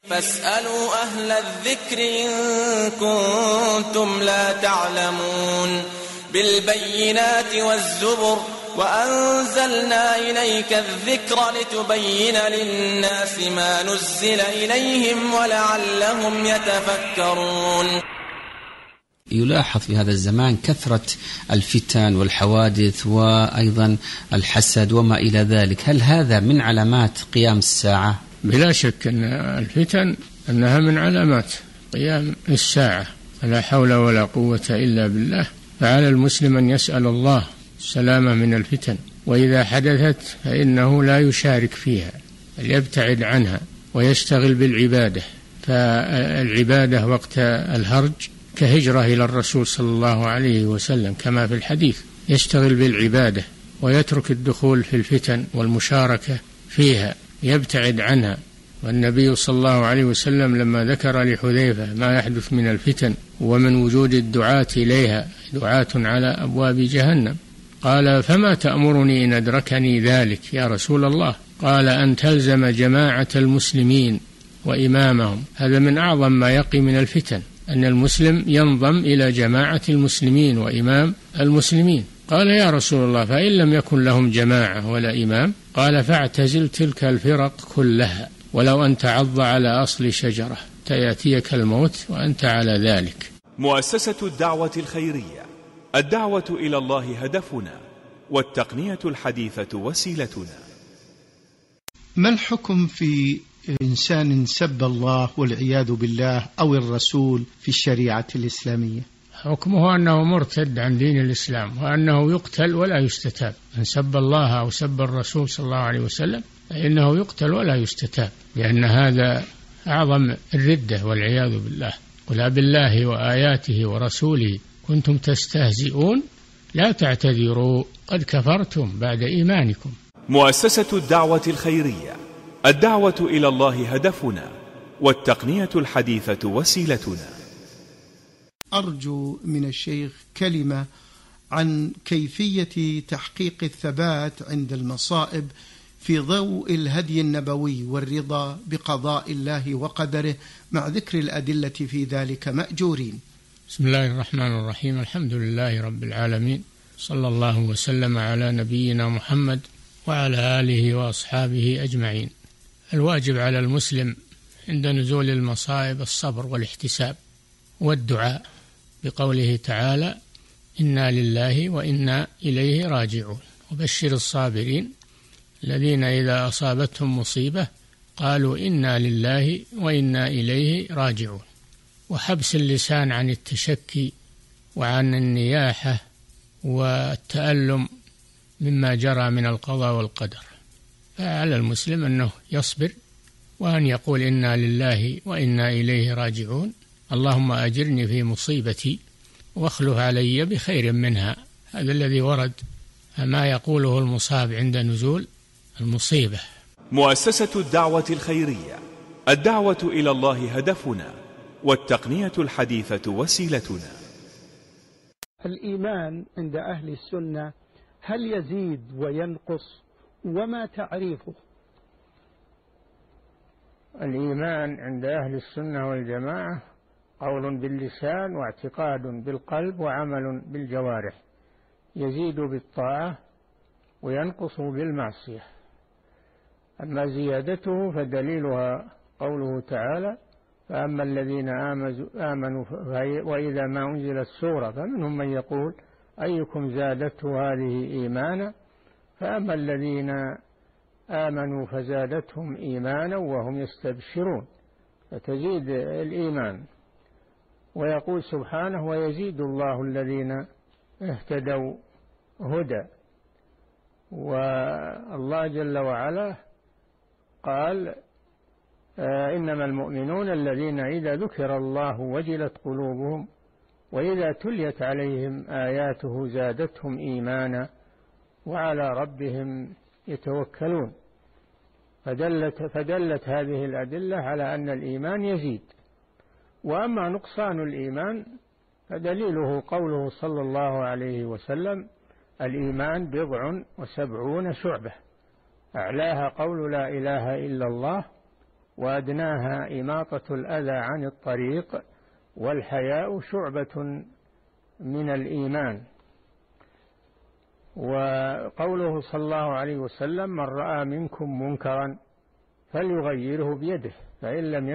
فاسألوا أهل الذكر إن كنتم لا تعلمون بالبينات والزبر وأنزلنا إليك الذكر لتبين للناس ما نزل إليهم ولعلهم يتفكرون. يلاحظ في هذا الزمان كثرة الفتن والحوادث وأيضا الحسد وما إلى ذلك، هل هذا من علامات قيام الساعة؟ بلا شك أن الفتن أنها من علامات قيام الساعة، لا حول ولا قوة إلا بالله. فعلى المسلم أن يسأل الله السلامة من الفتن، وإذا حدثت فإنه لا يشارك فيها بل يبتعد عنها ويشتغل بالعبادة. فالعبادة وقت الهرج كهجرة إلى الرسول صلى الله عليه وسلم كما في الحديث، يشتغل بالعبادة ويترك الدخول في الفتن والمشاركة فيها، يبتعد عنها. والنبي صلى الله عليه وسلم لما ذكر لحذيفة ما يحدث من الفتن ومن وجود الدعاة إليها، دعاة على أبواب جهنم، قال: فما تأمرني إن أدركني ذلك يا رسول الله؟ قال: أن تلزم جماعة المسلمين وإمامهم. هذا من أعظم ما يقي من الفتن، أن المسلم ينضم إلى جماعة المسلمين وإمام المسلمين. قال: يا رسول الله فإن لم يكن لهم جماعة ولا إمام؟ قال: فاعتزل تلك الفرق كلها ولو أن تعض على أصل شجرة يأتيك الموت وأنت على ذلك. مؤسسة الدعوة الخيرية، الدعوة إلى الله هدفنا، والتقنية الحديثة وسيلتنا. ما الحكم في إنسان سب الله والعياذ بالله أو الرسول في الشريعة الإسلامية؟ حكمه أنه مرتد عن دين الإسلام، وأنه يقتل ولا يستتاب. من سب الله أو سب الرسول صلى الله عليه وسلم فإنه يقتل ولا يستتاب، لأن هذا أعظم الردة والعياذ بالله. قل أبالله وآياته ورسوله كنتم تستهزئون لا تعتذروا قد كفرتم بعد إيمانكم. مؤسسة الدعوة الخيرية، الدعوة إلى الله هدفنا، والتقنية الحديثة وسيلتنا. أرجو من الشيخ كلمة عن كيفية تحقيق الثبات عند المصائب في ضوء الهدي النبوي والرضا بقضاء الله وقدره مع ذكر الأدلة في ذلك مأجورين. بسم الله الرحمن الرحيم، الحمد لله رب العالمين، صلى الله وسلم على نبينا محمد وعلى آله وأصحابه أجمعين. الواجب على المسلم عند نزول المصائب الصبر والاحتساب والدعاء، بقوله تعالى: إنا لله وإنا إليه راجعون. وبشر الصابرين الذين إذا أصابتهم مصيبة قالوا إنا لله وإنا إليه راجعون. وحبس اللسان عن التشكي وعن النياحة والتألم مما جرى من القضاء والقدر. فعلى المسلم أنه يصبر وأن يقول إنا لله وإنا إليه راجعون، اللهم أجرني في مصيبتي واخلف علي بخير منها. هذا الذي ورد ما يقوله المصاب عند نزول المصيبة. مؤسسة الدعوة الخيرية، الدعوة إلى الله هدفنا، والتقنية الحديثة وسيلتنا. الإيمان عند أهل السنة هل يزيد وينقص، وما تعريفه؟ الإيمان عند أهل السنة والجماعة قول باللسان واعتقاد بالقلب وعمل بالجوارح، يزيد بالطاعة وينقص بالمعصية. أما زيادته فدليلها قوله تعالى: فأما الذين آمنوا وإذا ما أنزلت سورة فمنهم من يقول أيكم زادته هذه إيمانا، فأما الذين آمنوا فزادتهم إيمانا وهم يستبشرون، فتزيد الإيمان. ويقول سبحانه: ويزيد الله الذين اهتدوا هدى. والله جل وعلا قال: إنما المؤمنون الذين إذا ذكر الله وجلت قلوبهم وإذا تليت عليهم آياته زادتهم إيمانا وعلى ربهم يتوكلون. فدلت هذه الأدلة على أن الإيمان يزيد. وأما نقصان الإيمان فدليله قوله صلى الله عليه وسلم: الإيمان 79 شعبة، أعلاها قول لا إله إلا الله، وأدناها إماطة الأذى عن الطريق، والحياء شعبة من الإيمان. وقوله صلى الله عليه وسلم: من رأى منكم منكرا فليغيره بيده، فإن لم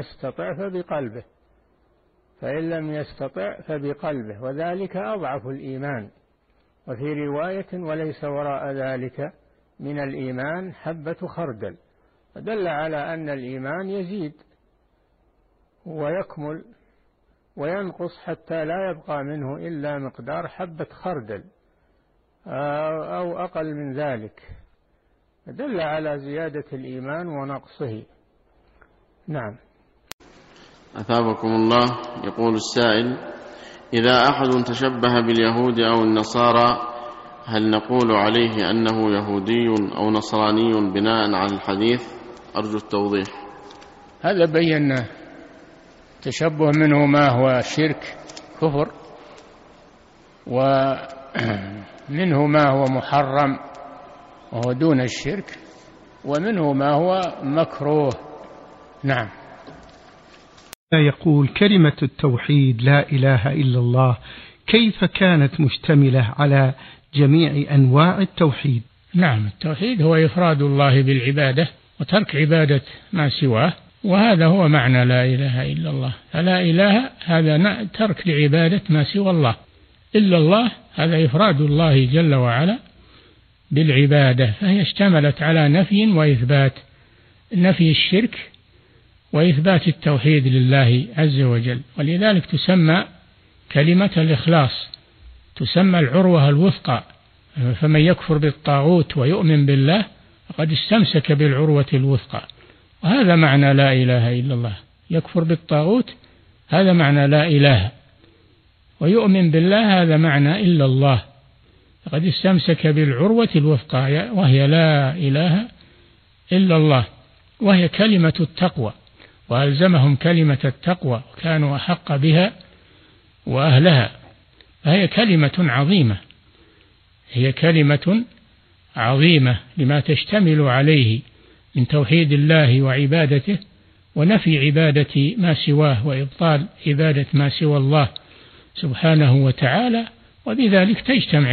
يستطع فبقلبه، وذلك أضعف الإيمان. وفي رواية: وليس وراء ذلك من الإيمان حبة خردل. فدل على أن الإيمان يزيد ويكمل وينقص حتى لا يبقى منه إلا مقدار حبة خردل أو أقل من ذلك، دل على زيادة الإيمان ونقصه. نعم. أثابكم الله. يقول السائل: إذا أحد تشبه باليهود أو النصارى هل نقول عليه أنه يهودي أو نصراني بناء على الحديث؟ أرجو التوضيح. هذا بينا تشبه منه ما هو شرك كفر، ومنه ما هو محرم وهو دون الشرك، ومنه ما هو مكروه. نعم. يقول: كلمة التوحيد لا إله إلا الله كيف كانت مشتملة على جميع أنواع التوحيد؟ نعم، التوحيد هو إفراد الله بالعبادة وترك عبادة ما سواه، وهذا هو معنى لا إله إلا الله. فلا إله هذا ترك لعبادة ما سوى الله، إلا الله هذا إفراد الله جل وعلا بالعبادة. فهي اشتملت على نفي وإثبات، نفي الشرك وإثبات التوحيد لله عز وجل. ولذلك تسمى كلمة الإخلاص، تسمى العروة الوثقى. فمن يكفر بالطاغوت ويؤمن بالله فقد استمسك بالعروة الوثقى، وهذا معنى لا إله إلا الله. يكفر بالطاغوت هذا معنى لا إله، ويؤمن بالله هذا معنى إلا الله. فقد استمسك بالعروة الوثقى وهي لا إله إلا الله، وهي كلمة التقوى، وألزمهم كلمة التقوى وكانوا أحق بها وأهلها. فهي كلمة عظيمة، هي كلمة عظيمة لما تشتمل عليه من توحيد الله وعبادته ونفي عبادة ما سواه وإبطال عبادة ما سوى الله سبحانه وتعالى. وبذلك تجتمع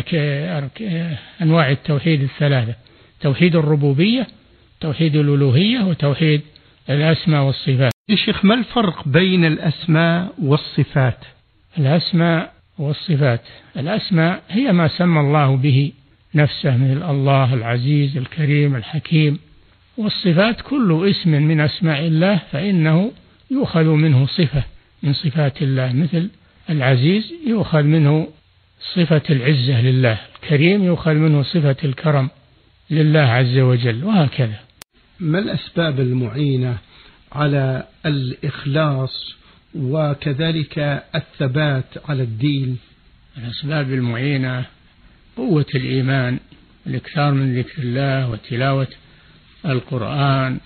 أنواع التوحيد الثلاثة: توحيد الربوبية، توحيد الألوهية، وتوحيد الأسماء والصفات. يا شيخ، ما الفرق بين الأسماء والصفات؟ الأسماء والصفات: الأسماء هي ما سمى الله به نفسه، مثل الله العزيز الكريم الحكيم. والصفات كل اسم من أسماء الله فإنه يؤخذ منه صفة من صفات الله، مثل العزيز يؤخذ منه صفة العزة لله، الكريم يؤخذ منه صفة الكرم لله عز وجل، وهكذا. ما الأسباب المعينة على الإخلاص وكذلك الثبات على الدين؟ الأسباب المعينة قوة الإيمان، الإكثار من ذكر الله وتلاوة القرآن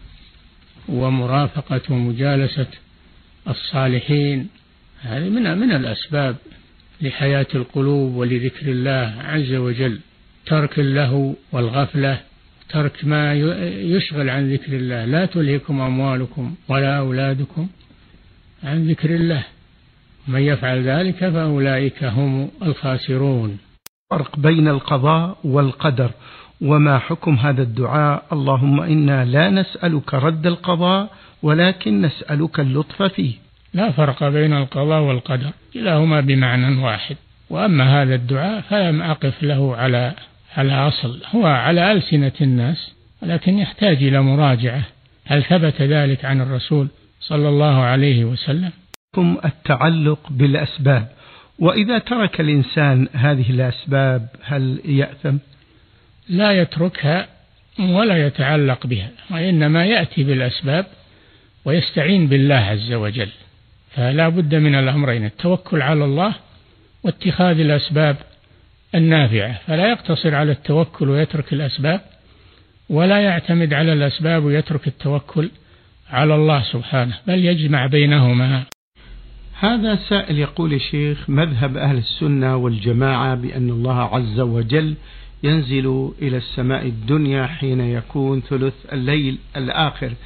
ومرافقة ومجالسة الصالحين. هذه من الأسباب لحياة القلوب ولذكر الله عز وجل. ترك اللهو والغفلة، ترك ما يشغل عن ذكر الله. لا تلهكم أموالكم ولا أولادكم عن ذكر الله، من يفعل ذلك فأولئك هم الخاسرون. فرق بين القضاء والقدر، وما حكم هذا الدعاء: اللهم إنا لا نسألك رد القضاء ولكن نسألك اللطف فيه؟ لا فرق بين القضاء والقدر، كلاهما بمعنى واحد. وأما هذا الدعاء فلم أقف له على أصل، هو على ألسنة الناس، ولكن يحتاج إلى مراجعة. هل ثبت ذلك عن الرسول صلى الله عليه وسلم؟ التعلق بالأسباب، وإذا ترك الإنسان هذه الأسباب هل يأثم؟ لا يتركها ولا يتعلق بها، وإنما يأتي بالأسباب ويستعين بالله عز وجل. فلا بد من الأمرين: التوكل على الله واتخاذ الأسباب النافعة. فلا يقتصر على التوكل ويترك الأسباب، ولا يعتمد على الأسباب ويترك التوكل على الله سبحانه، بل يجمع بينهما. هذا سائل يقول: شيخ، مذهب أهل السنة والجماعة بأن الله عز وجل ينزل إلى السماء الدنيا حين يكون ثلث الليل الآخر،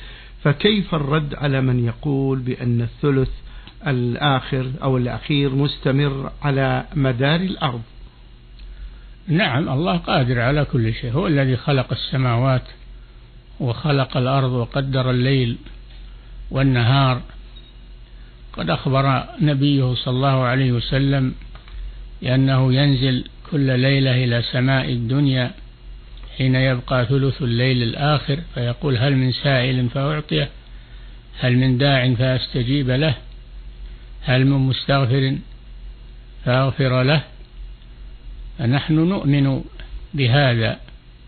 فكيف الرد على من يقول بأن الثلث الآخر أو الأخير مستمر على مدار الأرض؟ نعم، الله قادر على كل شيء، هو الذي خلق السماوات وخلق الأرض وقدر الليل والنهار. قد أخبر نبيه صلى الله عليه وسلم بأنه ينزل كل ليلة إلى سماء الدنيا حين يبقى ثلث الليل الآخر فيقول: هل من سائل فأعطيه، هل من داع فأستجيب له، هل من مستغفر فأغفر له. فنحن نؤمن بهذا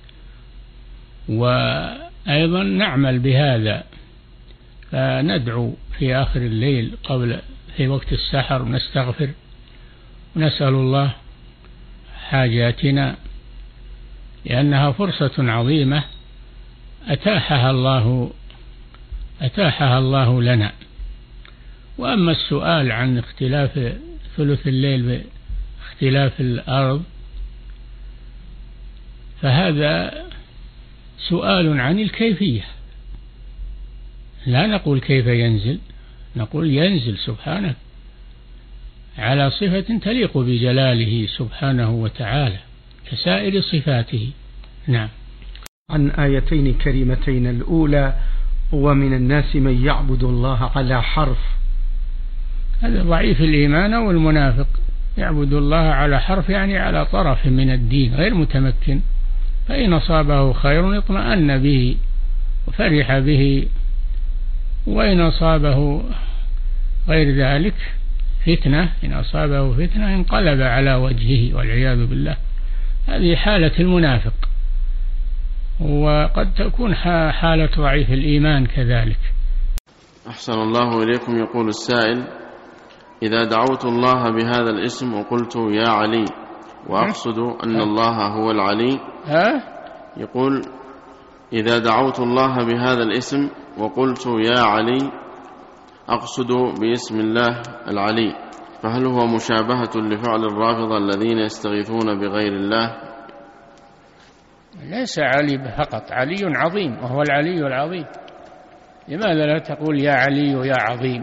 وأيضا نعمل بهذا، فندعو في آخر الليل في وقت السحر نستغفر ونسأل الله حاجاتنا، لأنها فرصة عظيمة أتاحها الله لنا. وأما السؤال عن اختلاف ثلث الليل باختلاف الأرض فهذا سؤال عن الكيفية، لا نقول كيف ينزل، نقول ينزل سبحانه على صفة تليق بجلاله سبحانه وتعالى كسائر صفاته. نعم. عن آيتين كريمتين، الأولى: ومن الناس من يعبد الله على حرف. هذا ضعيف الإيمان والمنافق، يعبد الله على حرف يعني على طرف من الدين غير متمكن، فإن أصابه خير اطمأن به وفرح به، وإن أصابه غير ذلك فتنة، إن أصابه فتنة انقلب على وجهه والعياذ بالله. هذه حالة المنافق، وقد تكون حالة ضعيف الإيمان كذلك. أحسن الله إليكم. يقول السائل: إذا دعوت الله بهذا الاسم وقلت يا علي وأقصد أن الله هو العلي. يقول: إذا دعوت الله بهذا الاسم وقلت يا علي أقصد باسم الله العلي، فهل هو مشابهة لفعل الرافضة الذين يستغيثون بغير الله؟ ليس علي فقط، علي عظيم وهو العلي العظيم. لماذا لا تقول يا علي يا عظيم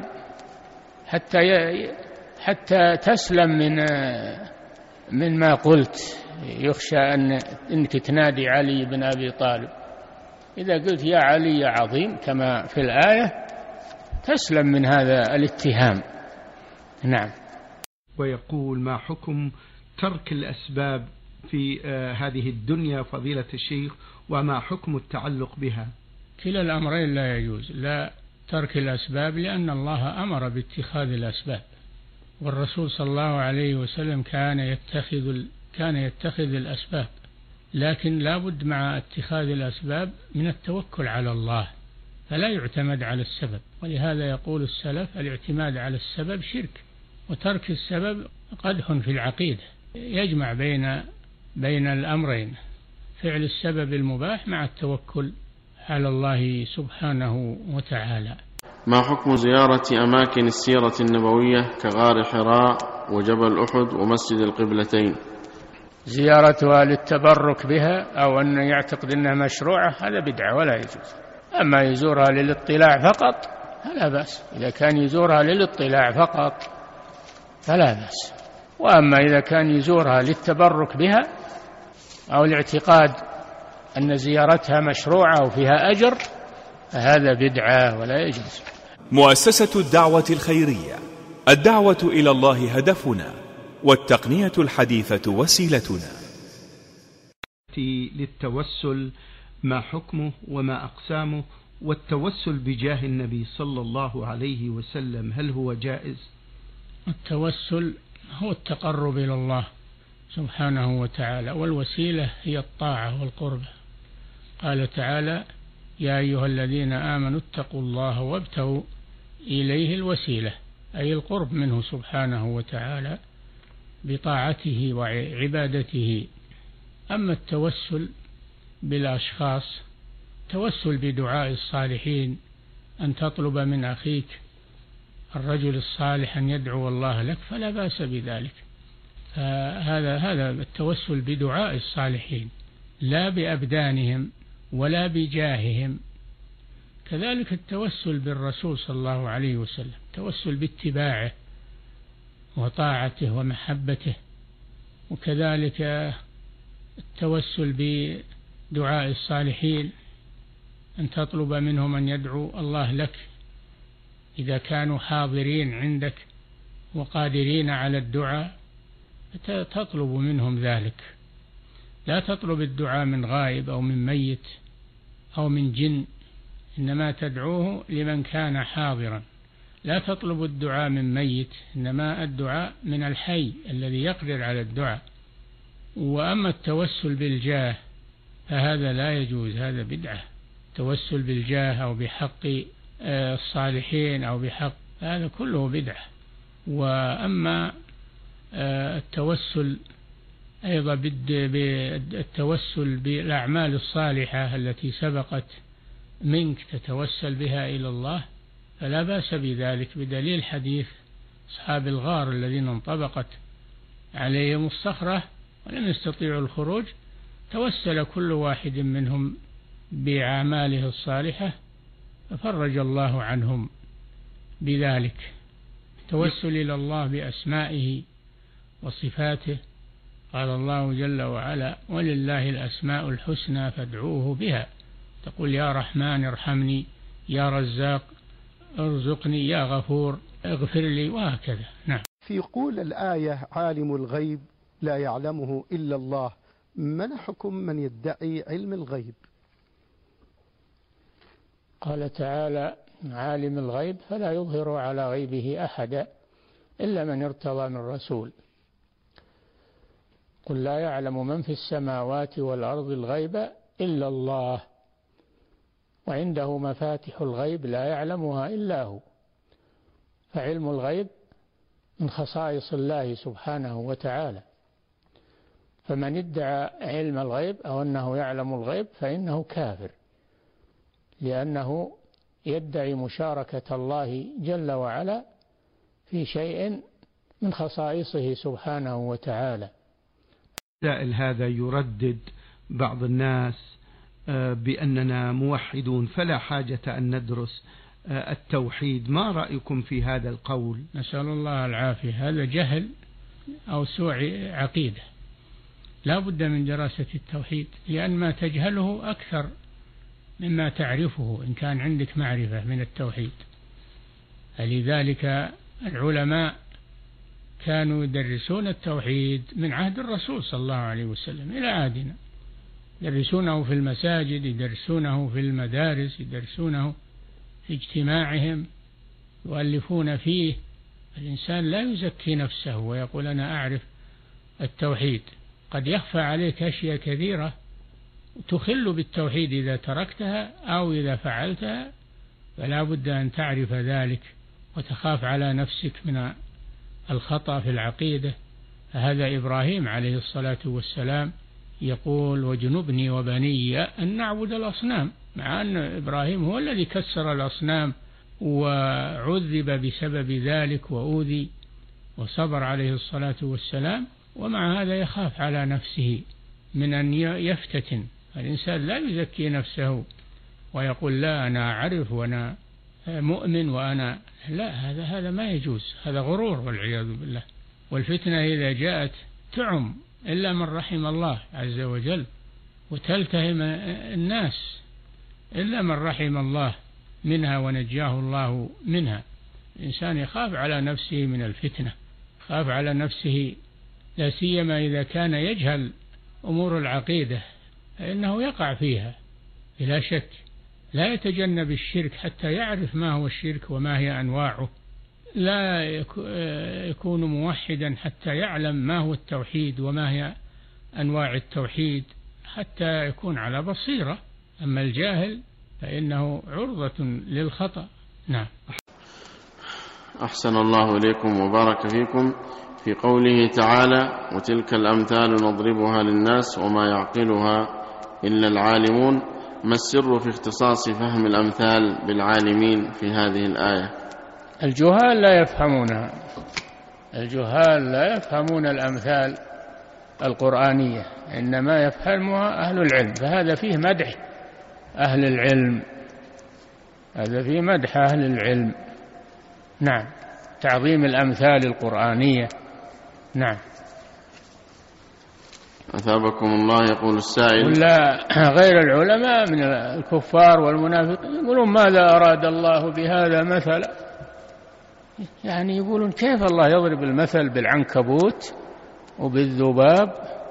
حتى تسلم من ما قلت؟ يخشى أنك تنادي علي بن أبي طالب. إذا قلت يا علي يا عظيم كما في الآية تسلم من هذا الاتهام. نعم. ويقول: ما حكم ترك الأسباب في هذه الدنيا فضيلة الشيخ، وما حكم التعلق بها؟ كلا الأمرين لا يجوز، لا ترك الأسباب لأن الله أمر باتخاذ الأسباب، والرسول صلى الله عليه وسلم كان يتخذ الأسباب، لكن لا بد مع اتخاذ الأسباب من التوكل على الله، فلا يعتمد على السبب. ولهذا يقول السلف: الاعتماد على السبب شرك، وترك السبب قدح في العقيدة. يجمع بين الأمرين، فعل السبب المباح مع التوكل على الله سبحانه وتعالى. ما حكم زيارة أماكن السيرة النبوية كغار حراء وجبل أحد ومسجد القبلتين؟ زيارتها للتبرك بها أو أن يعتقد أنها مشروعة هذا بدعة ولا يجوز. أما يزورها للاطلاع فقط فلا بأس، إذا كان يزورها للاطلاع فقط فلا بأس. وأما إذا كان يزورها للتبرك بها أو الاعتقاد أن زيارتها مشروعة وفيها أجر فهذا بدعة ولا يجوز. مؤسسة الدعوة الخيرية، الدعوة إلى الله هدفنا، والتقنية الحديثة وسيلتنا. للتوسل ما حكمه وما أقسامه؟ والتوسل بجاه النبي صلى الله عليه وسلم هل هو جائز؟ التوسل هو التقرب إلى الله سبحانه وتعالى، والوسيلة هي الطاعة والقربة. قال تعالى: يا أيها الذين آمنوا اتقوا الله وابتغوا إليه الوسيلة، أي القرب منه سبحانه وتعالى بطاعته وعبادته. أما التوسل بالأشخاص، توسل بدعاء الصالحين، أن تطلب من أخيك الرجل الصالح أن يدعو الله لك فلا بأس بذلك. هذا التوسل بدعاء الصالحين لا بأبدانهم ولا بجاههم، كذلك التوسل بالرسول صلى الله عليه وسلم، التوسل باتباعه وطاعته ومحبته، وكذلك التوسل بدعاء الصالحين، أن تطلب منهم أن يدعو الله لك إذا كانوا حاضرين عندك وقادرين على الدعاء، تطلب منهم ذلك. لا تطلب الدعاء من غائب أو من ميت أو من جن، إنما تدعوه لمن كان حاضرا. لا تطلب الدعاء من ميت، إنما الدعاء من الحي الذي يقدر على الدعاء. وأما التوسل بالجاه فهذا لا يجوز، هذا بدعة. التوسل بالجاه أو بحق الصالحين أو بحق، هذا كله بدعة. وأما التوسل أيضا بالتوسل بالأعمال الصالحة التي سبقت منك تتوسل بها إلى الله، فلا بأس بذلك، بدليل حديث أصحاب الغار الذين انطبقت عليهم الصخرة ولم يستطيعوا الخروج، توسل كل واحد منهم بأعماله الصالحة ففرج الله عنهم بذلك. توسل إلى الله بأسمائه وصفاته، قال الله جل وعلا: ولله الأسماء الحسنى فادعوه بها. تقول يا رحمن ارحمني، يا رزاق ارزقني، يا غفور اغفر لي، وهكذا. نعم. في قول الآية عالم الغيب لا يعلمه إلا الله، ما حكم من يدعي علم الغيب؟ قال تعالى: عالم الغيب فلا يظهر على غيبه أحدا إلا من ارتضى من رسول. قل لا يعلم من في السماوات والأرض الغيب إلا الله وعنده مفاتح الغيب لا يعلمها إلا هو. فعلم الغيب من خصائص الله سبحانه وتعالى، فمن ادعى علم الغيب أو أنه يعلم الغيب فإنه كافر، لأنه يدعي مشاركة الله جل وعلا في شيء من خصائصه سبحانه وتعالى. السائل هذا يردد بعض الناس بأننا موحدون فلا حاجة أن ندرس التوحيد، ما رأيكم في هذا القول؟ نسأل الله العافية. هذا جهل أو سوء عقيدة، لا بد من دراسة التوحيد، لأن ما تجهله أكثر مما تعرفه إن كان عندك معرفة من التوحيد. فلذلك العلماء كانوا يدرسون التوحيد من عهد الرسول صلى الله عليه وسلم إلى عهدنا، يدرسونه في المساجد، يدرسونه في المدارس، يدرسونه في اجتماعهم، يؤلفون فيه. الإنسان لا يزكي نفسه ويقول أنا أعرف التوحيد، قد يخفى عليك أشياء كثيرة تخل بالتوحيد إذا تركتها أو إذا فعلتها، فلا بد أن تعرف ذلك وتخاف على نفسك من الخطأ في العقيدة. هذا إبراهيم عليه الصلاة والسلام يقول: وجنبني وبني أن نعبد الأصنام، مع أن إبراهيم هو الذي كسر الأصنام وعذب بسبب ذلك وأوذي وصبر عليه الصلاة والسلام، ومع هذا يخاف على نفسه من أن يفتتن. الإنسان لا يزكي نفسه ويقول لا أنا أعرف وأنا مؤمن وأنا لا، هذا ما يجوز، هذا غرور والعياذ بالله. والفتنة إذا جاءت تعم إلا من رحم الله عز وجل، وتلتهم الناس إلا من رحم الله منها ونجاه الله منها. الإنسان يخاف على نفسه من الفتنة، يخاف على نفسه، لا سيما إذا كان يجهل أمور العقيدة فإنه يقع فيها بلا شك. لا يتجنب الشرك حتى يعرف ما هو الشرك وما هي أنواعه، لا يكون موحدا حتى يعلم ما هو التوحيد وما هي أنواع التوحيد حتى يكون على بصيرة. أما الجاهل فإنه عرضة للخطأ. نعم. أحسن الله إليكم وبارك فيكم. في قوله تعالى: وتلك الأمثال نضربها للناس وما يعقلها إلا العالمون، ما السر في اختصاص فهم الأمثال بالعالمين في هذه الآية؟ الجهال لا يفهمونها، الجهال لا يفهمون الأمثال القرآنية، إنما يفهمها أهل العلم، فهذا فيه مدح أهل العلم هذا في مدح أهل العلم. نعم، تعظيم الأمثال القرآنية. نعم. أثابكم الله. يقول السائل: ولا غير العلماء من الكفار والمنافقين يقولون ماذا أراد الله بهذا مثلا، يعني يقولون كيف الله يضرب المثل بالعنكبوت وبالذباب،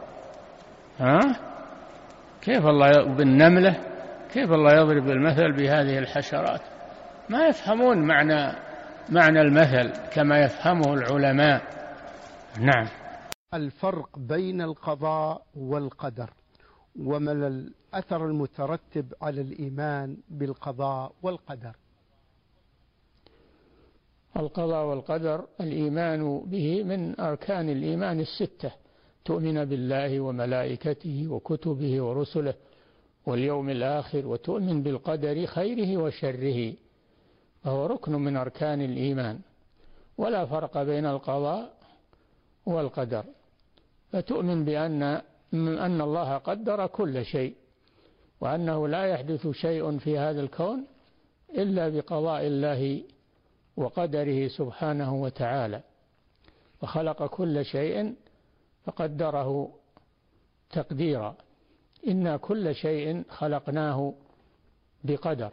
كيف الله بالنملة، كيف الله يضرب المثل بهذه الحشرات؟ ما يفهمون معنى المثل كما يفهمه العلماء. نعم. الفرق بين القضاء والقدر، وما الأثر المترتب على الإيمان بالقضاء والقدر؟ القضاء والقدر الإيمان به من أركان الإيمان الستة: تؤمن بالله وملائكته وكتبه ورسله واليوم الآخر، وتؤمن بالقدر خيره وشره، فهو ركن من أركان الإيمان، ولا فرق بين القضاء والقدر. فتؤمن بأن الله قدر كل شيء، وأنه لا يحدث شيء في هذا الكون إلا بقضاء الله وقدره سبحانه وتعالى، وخلق كل شيء فقدره تقديرا. إنا كل شيء خلقناه بقدر.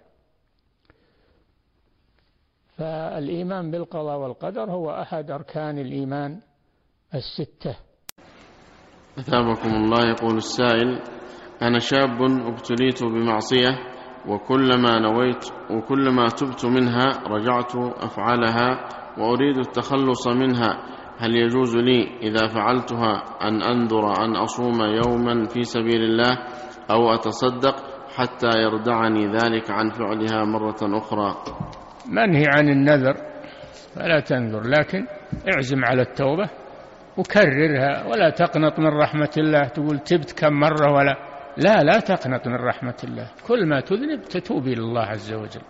فالإيمان بالقضاء والقدر هو أحد أركان الإيمان الستة. أثابكم الله. يقول السائل: أنا شاب ابتليت بمعصية، وكلما تبت منها رجعت أفعلها وأريد التخلص منها، هل يجوز لي إذا فعلتها أن أنذر أن أصوم يوما في سبيل الله أو أتصدق حتى يردعني ذلك عن فعلها مرة أخرى؟ منهي عن النذر، فلا تنذر، لكن اعزم على التوبة وكررها، ولا تقنط من رحمة الله تقول تبت كم مرة، لا تقنط من رحمة الله. كل ما تذنب تتوب إلى الله عز وجل.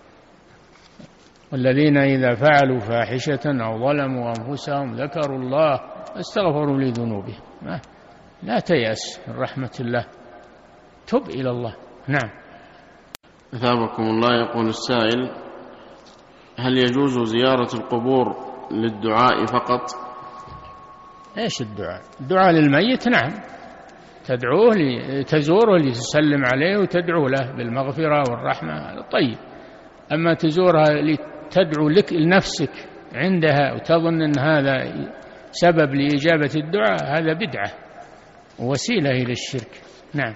والذين إذا فعلوا فاحشة أو ظلموا أنفسهم ذكروا الله استغفروا لذنوبهم. لا تيأس من رحمة الله، تب إلى الله. نعم. أثابكم الله. يقول السائل: هل يجوز زيارة القبور للدعاء فقط؟ إيش الدعاء؟ الدعاء للميت نعم، تدعوه تزوره لتسلم عليه وتدعو له بالمغفرة والرحمة، هذا طيب. أما تزورها لتدعو لك لنفسك عندها وتظن أن هذا سبب لإجابة الدعاء، هذا بدعة ووسيلة إلى الشرك. نعم.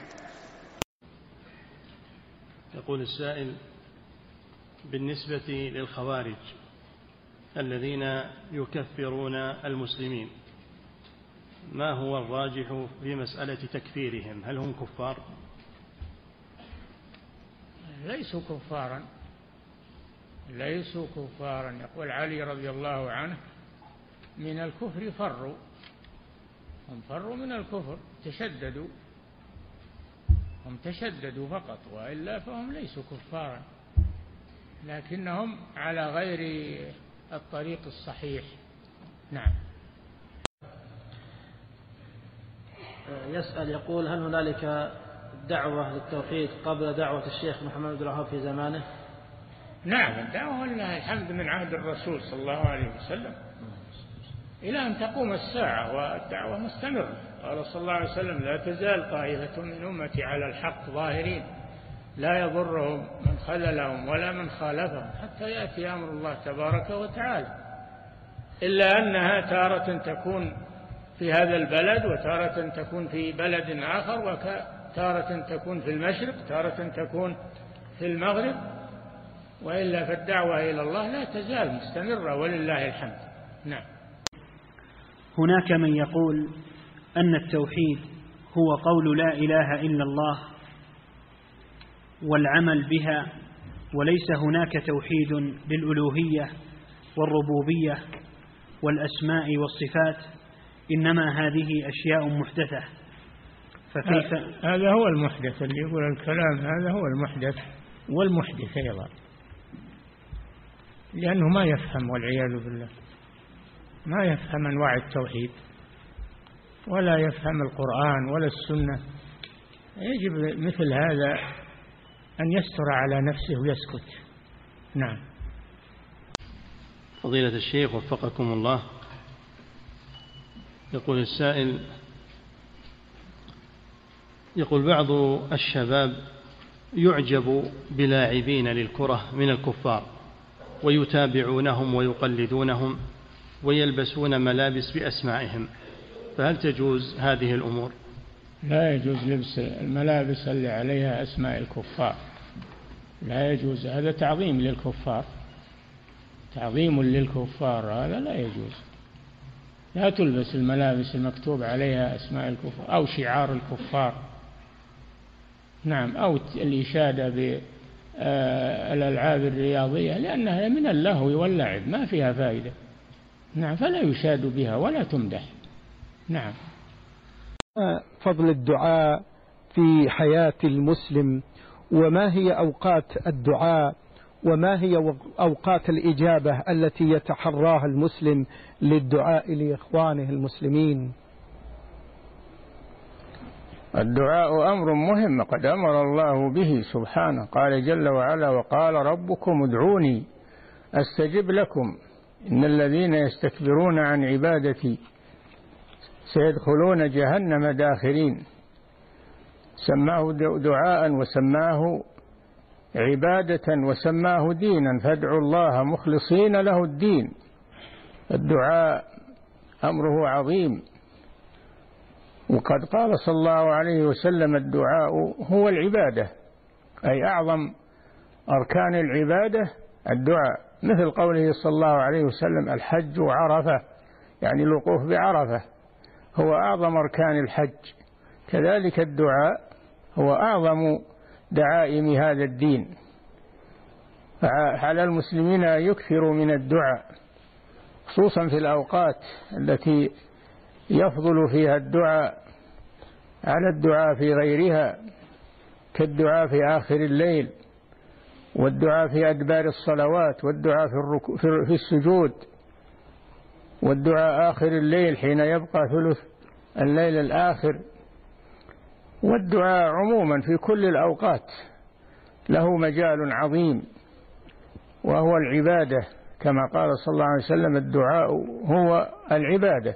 يقول السائل: بالنسبة للخوارج الذين يكفرون المسلمين، ما هو الراجح في مسألة تكفيرهم؟ هل هم كفار؟ ليسوا كفارا. يقول علي رضي الله عنه: من الكفر فروا، هم فروا من الكفر، تشددوا فقط، وإلا فهم ليسوا كفارا، لكنهم على غير الطريق الصحيح. نعم. يسأل يقول: هل هنالك دعوة للتوحيد قبل دعوة الشيخ محمد بن الوهاب في زمانه؟ نعم، الدعوة لله الحمد من عهد الرسول صلى الله عليه وسلم إلى أن تقوم الساعة، والدعوة مستمرة. قال صلى الله عليه وسلم: لا تزال طائفة من أمتي على الحق ظاهرين لا يضرهم من خذلهم ولا من خالفهم حتى يأتي أمر الله تبارك وتعالى، إلا أنها تارة تكون في هذا البلد، وتارة تكون في بلد آخر، وتارة تكون في المشرق، تارة تكون في المغرب، وإلا فالدعوة إلى الله لا تزال مستمرة ولله الحمد. نعم. هناك من يقول أن التوحيد هو قول لا إله إلا الله والعمل بها، وليس هناك توحيد للألوهية والربوبية والأسماء والصفات، إنما هذه أشياء محدثة. فكيف؟ هذا هو المحدث، اللي يقول الكلام هذا هو المحدث، والمحدث أيضا، لأنه ما يفهم، والعياذ بالله ما يفهم أنواع التوحيد، ولا يفهم القرآن ولا السنة. يجب مثل هذا أن يستر على نفسه ويسكت، نعم. فضيلة الشيخ وفقكم الله، يقول السائل، يقول بعض الشباب يعجب بلاعبين للكرة من الكفار ويتابعونهم ويقلدونهم ويلبسون ملابس بأسمائهم، فهل تجوز هذه الأمور؟ لا يجوز لبس الملابس اللي عليها أسماء الكفار، لا يجوز، هذا تعظيم للكفار، تعظيم للكفار، هذا لا يجوز. لا تلبس الملابس المكتوب عليها أسماء الكفار أو شعار الكفار. نعم. أو الإشادة بالألعاب الرياضية، لأنها من اللهو واللعب ما فيها فائدة. نعم. فلا يشاد بها ولا تمدح. نعم. فضل الدعاء في حياة المسلم، وما هي أوقات الدعاء، وما هي أوقات الإجابة التي يتحراها المسلم للدعاء لإخوانه المسلمين؟ الدعاء أمر مهم قد أمر الله به سبحانه، قال جل وعلا: وقال ربكم ادعوني أستجب لكم إن الذين يستكبرون عن عبادتي سيدخلون جهنم داخرين. سماه دعاء وسماه عبادة وسماه دينا، فادعوا الله مخلصين له الدين. الدعاء أمره عظيم، وقد قال صلى الله عليه وسلم: الدعاء هو العبادة، أي أعظم أركان العبادة الدعاء، مثل قوله صلى الله عليه وسلم: الحج عرفة، يعني الوقوف بعرفة هو أعظم أركان الحج، كذلك الدعاء هو أعظم دعائم هذا الدين. فعلى المسلمين أن يكثروا من الدعاء، خصوصا في الأوقات التي يفضل فيها الدعاء على الدعاء في غيرها، كالدعاء في آخر الليل، والدعاء في أدبار الصلوات، والدعاء في السجود، والدعاء آخر الليل حين يبقى ثلث الليل الآخر، والدعاء عموما في كل الأوقات له مجال عظيم، وهو العبادة، كما قال صلى الله عليه وسلم: الدعاء هو العبادة،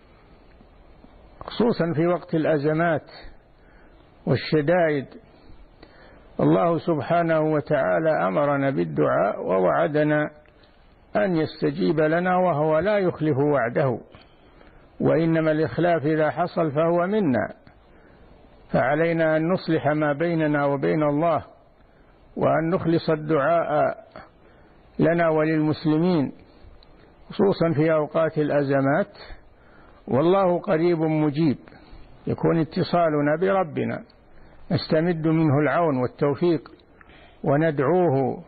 خصوصا في وقت الأزمات والشدائد. الله سبحانه وتعالى أمرنا بالدعاء ووعدنا أن يستجيب لنا، وهو لا يخلف وعده، وإنما الإخلاف إذا حصل فهو منا، فعلينا أن نصلح ما بيننا وبين الله، وأن نخلص الدعاء لنا وللمسلمين، خصوصا في أوقات الأزمات، والله قريب مجيب، يكون اتصالنا بربنا، نستمد منه العون والتوفيق، وندعوه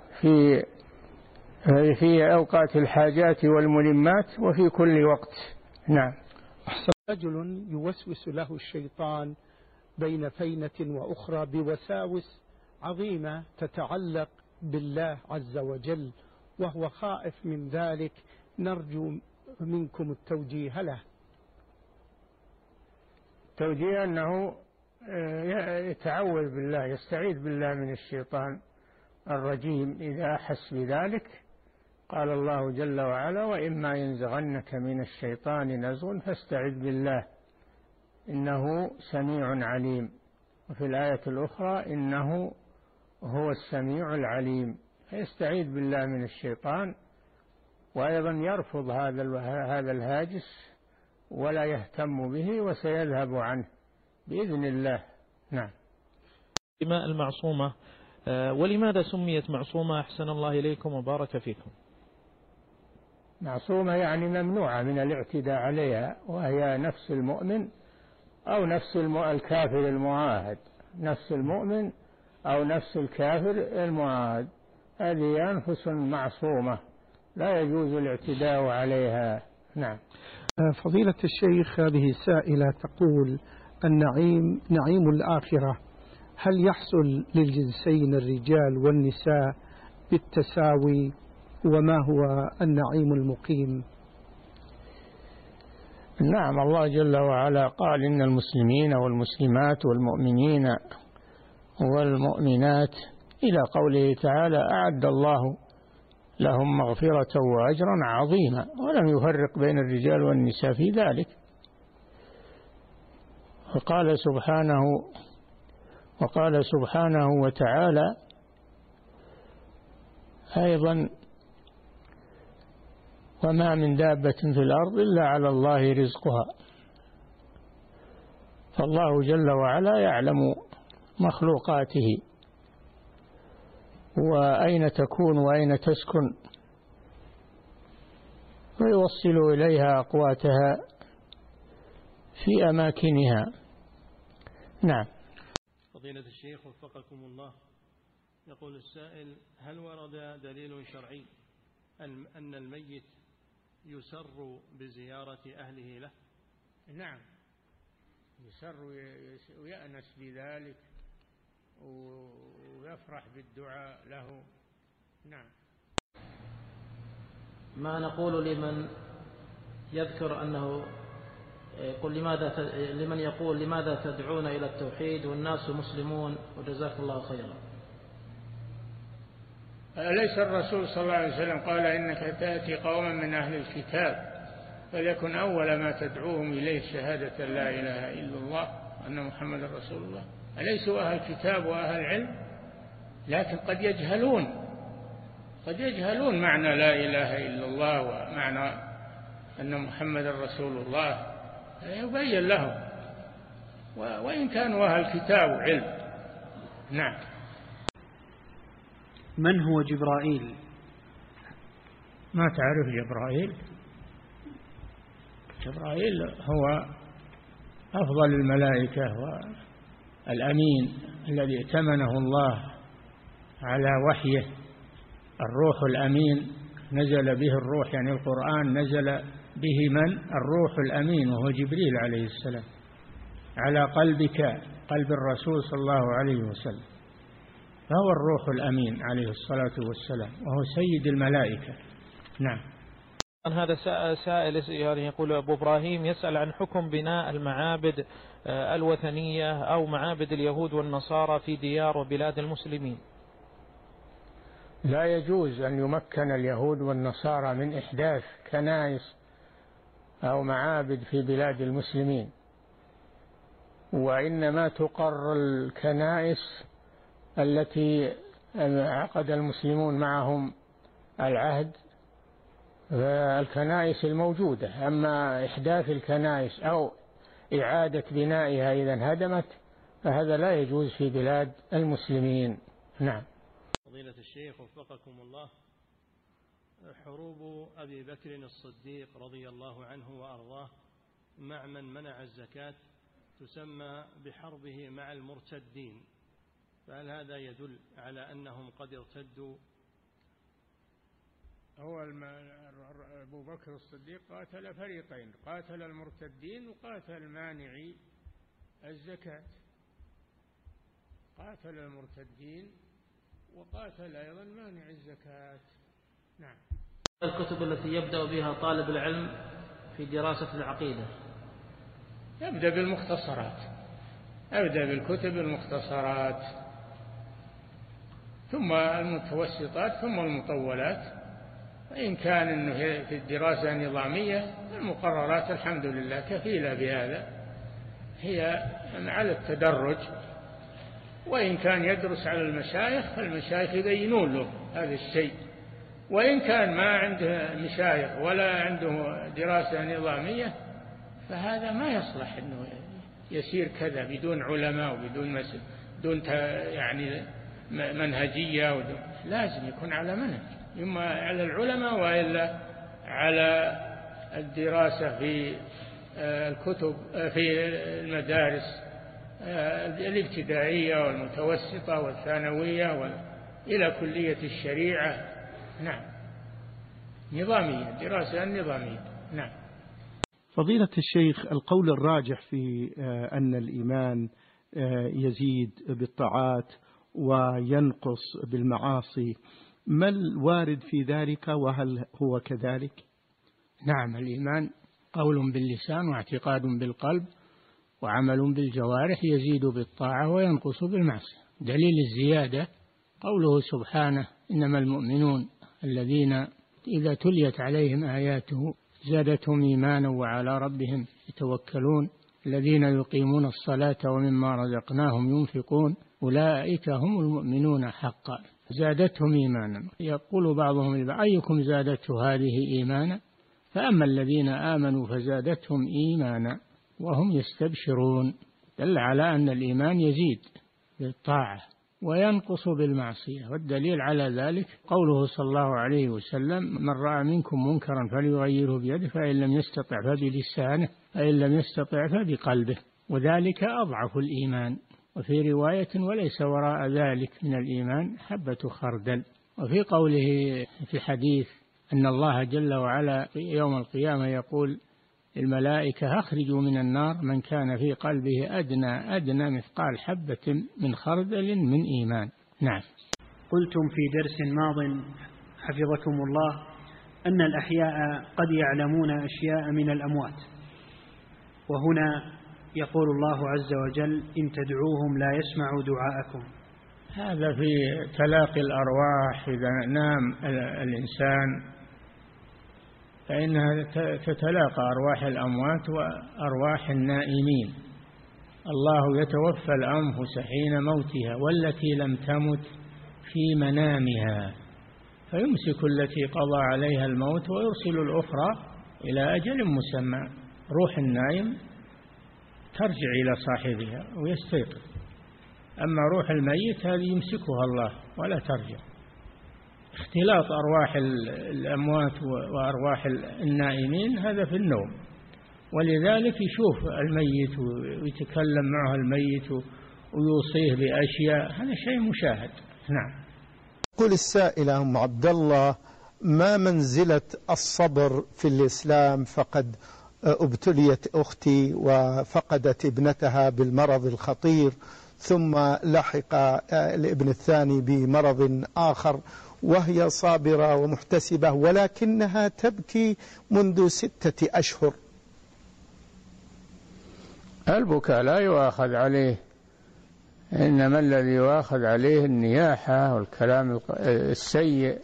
في أوقات الحاجات والملمات وفي كل وقت. نعم. رجل يوسوس له الشيطان بين فينة وأخرى بوساوس عظيمة تتعلق بالله عز وجل، وهو خائف من ذلك، نرجو منكم التوجيه له. توجيه أنه يتعوذ بالله، يستعيذ بالله من الشيطان الرجيم إذا أحس بذلك. قال الله جل وعلا: وإما ينزغنك من الشيطان نزغ فاستعذ بالله إنه سميع عليم. وفي الآية الأخرى: إنه هو السميع العليم. فيستعيذ بالله من الشيطان، وأيضا يرفض هذا الهاجس ولا يهتم به، وسيذهب عنه بإذن الله. نعم. دماء المعصومة، ولماذا سميت معصومة أحسن الله إليكم وبارك فيكم؟ معصومة يعني ممنوعة من الاعتداء عليها، وهي نفس المؤمن أو نفس الكافر المعاهد، نفس المؤمن أو نفس الكافر المعاهد، هذه أنفس معصومة لا يجوز الاعتداء عليها. نعم. فضيلة الشيخ، هذه سائلة تقول: النعيم نعيم الآخرة هل يحصل للجنسين الرجال والنساء بالتساوي؟ وما هو النعيم المقيم؟ نعم، الله جل وعلا قال: إن المسلمين والمسلمات والمؤمنين والمؤمنات، إلى قوله تعالى: أعد الله لهم مغفرة وأجرا عظيما، ولم يفرق بين الرجال والنساء في ذلك. وقال سبحانه وتعالى أيضا: وما من دابة في الأرض إلا على الله رزقها. فالله جل وعلا يعلم مخلوقاته وأين تكون وأين تسكن، ويوصل إليها أقواتها في أماكنها. نعم. فضيلة الشيخ وفقكم الله، يقول السائل: هل ورد دليل شرعي أن الميت يسر بزيارة أهله له؟ نعم، يسر ويأنس بذلك ويفرح بالدعاء له. نعم. ما نقول لمن يذكر أنه يقول لمن يقول لماذا تدعون إلى التوحيد والناس مسلمون وجزاك الله خيرا؟ أليس الرسول صلى الله عليه وسلم قال: إنك تأتي قوما من أهل الكتاب فليكن أول ما تدعوهم إليه شهادة لا إله إلا الله وأن محمد رسول الله؟ أليسوا أهل كتاب وأهل علم؟ لكن قد يجهلون معنى لا إله إلا الله ومعنى أن محمد رسول الله، يبين لهم وإن كانوا أهل كتاب وعلم. نعم. من هو جبرائيل؟ ما تعرف جبرائيل؟ جبرائيل هو أفضل الملائكة والأمين الذي ائتمنه الله على وحيه، الروح الأمين نزل به الروح، يعني القرآن نزل به من؟ الروح الأمين وهو جبريل عليه السلام، على قلبك، قلب الرسول صلى الله عليه وسلم، فهو الروح الأمين عليه الصلاة والسلام وهو سيد الملائكة. نعم. هذا سائل يعني يقول: أبو إبراهيم يسأل عن حكم بناء المعابد الوثنية أو معابد اليهود والنصارى في ديار وبلاد المسلمين. لا يجوز أن يمكن اليهود والنصارى من إحداث كنائس أو معابد في بلاد المسلمين، وإنما تقر الكنائس التي عقد المسلمون معهم العهد، الكنائس الموجودة. أما إحداث الكنائس أو إعادة بنائها إذا هدمت فهذا لا يجوز في بلاد المسلمين. نعم. فضيلة الشيخ وفقكم الله، حروب أبي بكر الصديق رضي الله عنه وأرضاه مع من منع الزكاة تسمى بحربه مع المرتدين، فهل هذا يدل على أنهم قد ارتدوا؟ هو أبو بكر الصديق قاتل فريقين، قاتل المرتدين وقاتل مانعي الزكاة، قاتل المرتدين وقاتل أيضا مانع الزكاة. نعم. الكتب التي يبدأ بها طالب العلم في دراسة العقيدة؟ يبدأ بالمختصرات، أبدأ بالكتب المختصرات، ثم المتوسطات، ثم المطولات. وإن كان إنه في الدراسة النظامية المقررات الحمد لله كفيلة بهذا، هي على التدرج. وإن كان يدرس على المشايخ فالمشايخ يبينون له هذا الشيء. وإن كان ما عنده مشايخ ولا عنده دراسة نظامية فهذا ما يصلح إنه يسير كذا بدون علماء وبدون يعني منهجية، لازم يكون على منهج، إما على العلماء وإلا على الدراسة في الكتب في المدارس الابتدائية والمتوسطة والثانوية إلى كلية الشريعة. نعم. نظامية، دراسة نظامية. نعم. فضيلة الشيخ، القول الراجح في أن الإيمان يزيد بالطاعات وينقص بالمعاصي، ما الوارد في ذلك وهل هو كذلك؟ نعم، الإيمان قول باللسان واعتقاد بالقلب وعمل بالجوارح، يزيد بالطاعة وينقص بالمعصية. دليل الزيادة قوله سبحانه: إنما المؤمنون الذين إذا تليت عليهم آياته زادتهم إيمانا وعلى ربهم يتوكلون الذين يقيمون الصلاة ومما رزقناهم ينفقون أولئك هم المؤمنون حقا زادتهم إيمانا. يقول بعضهم لبعض أيكم زادته هذه إيمانا؟ فأما الذين آمنوا فزادتهم إيمانا وهم يستبشرون. دل على أن الإيمان يزيد بالطاعة وينقص بالمعصية، والدليل على ذلك قوله صلى الله عليه وسلم من رأى منكم منكرا فليغيره بيده فإن لم يستطع فبلسانه فإن لم يستطع فبقلبه وذلك أضعف الإيمان. وفي رواية وليس وراء ذلك من الإيمان حبة خردل. وفي قوله في حديث أن الله جل وعلا يوم القيامة يقول الملائكة أخرجوا من النار من كان في قلبه أدنى مثقال حبة من خردل من إيمان. نعم. قلتم في درس ماض حفظكم الله أن الأحياء قد يعلمون أشياء من الأموات، وهنا يقول الله عز وجل إن تدعوهم لا يسمعوا دعاءكم. هذا في تلاقي الأرواح. إذا نام الإنسان فإنها تتلاقى أرواح الأموات وأرواح النائمين. الله يتوفى الأنفس حين موتها والتي لم تمت في منامها فيمسك التي قضى عليها الموت ويرسل الأخرى إلى أجل مسمى. روح النائم ترجع إلى صاحبها ويستيقظ، أما روح الميت هذه يمسكها الله ولا ترجع. اختلاط أرواح الأموات وأرواح النائمين هذا في النوم، ولذلك يشوف الميت ويتكلم معه الميت ويوصيه بأشياء، هذا شيء مشاهد. نعم. قل السائلة أم عبد الله ما منزلة الصبر في الإسلام؟ فقد ابتليت أختي وفقدت ابنتها بالمرض الخطير، ثم لحق الابن الثاني بمرض آخر وهي صابرة ومحتسبة، ولكنها تبكي منذ 6 أشهر. البكاء لا يؤاخذ عليه، إنما الذي يؤاخذ عليه النياحة والكلام السيء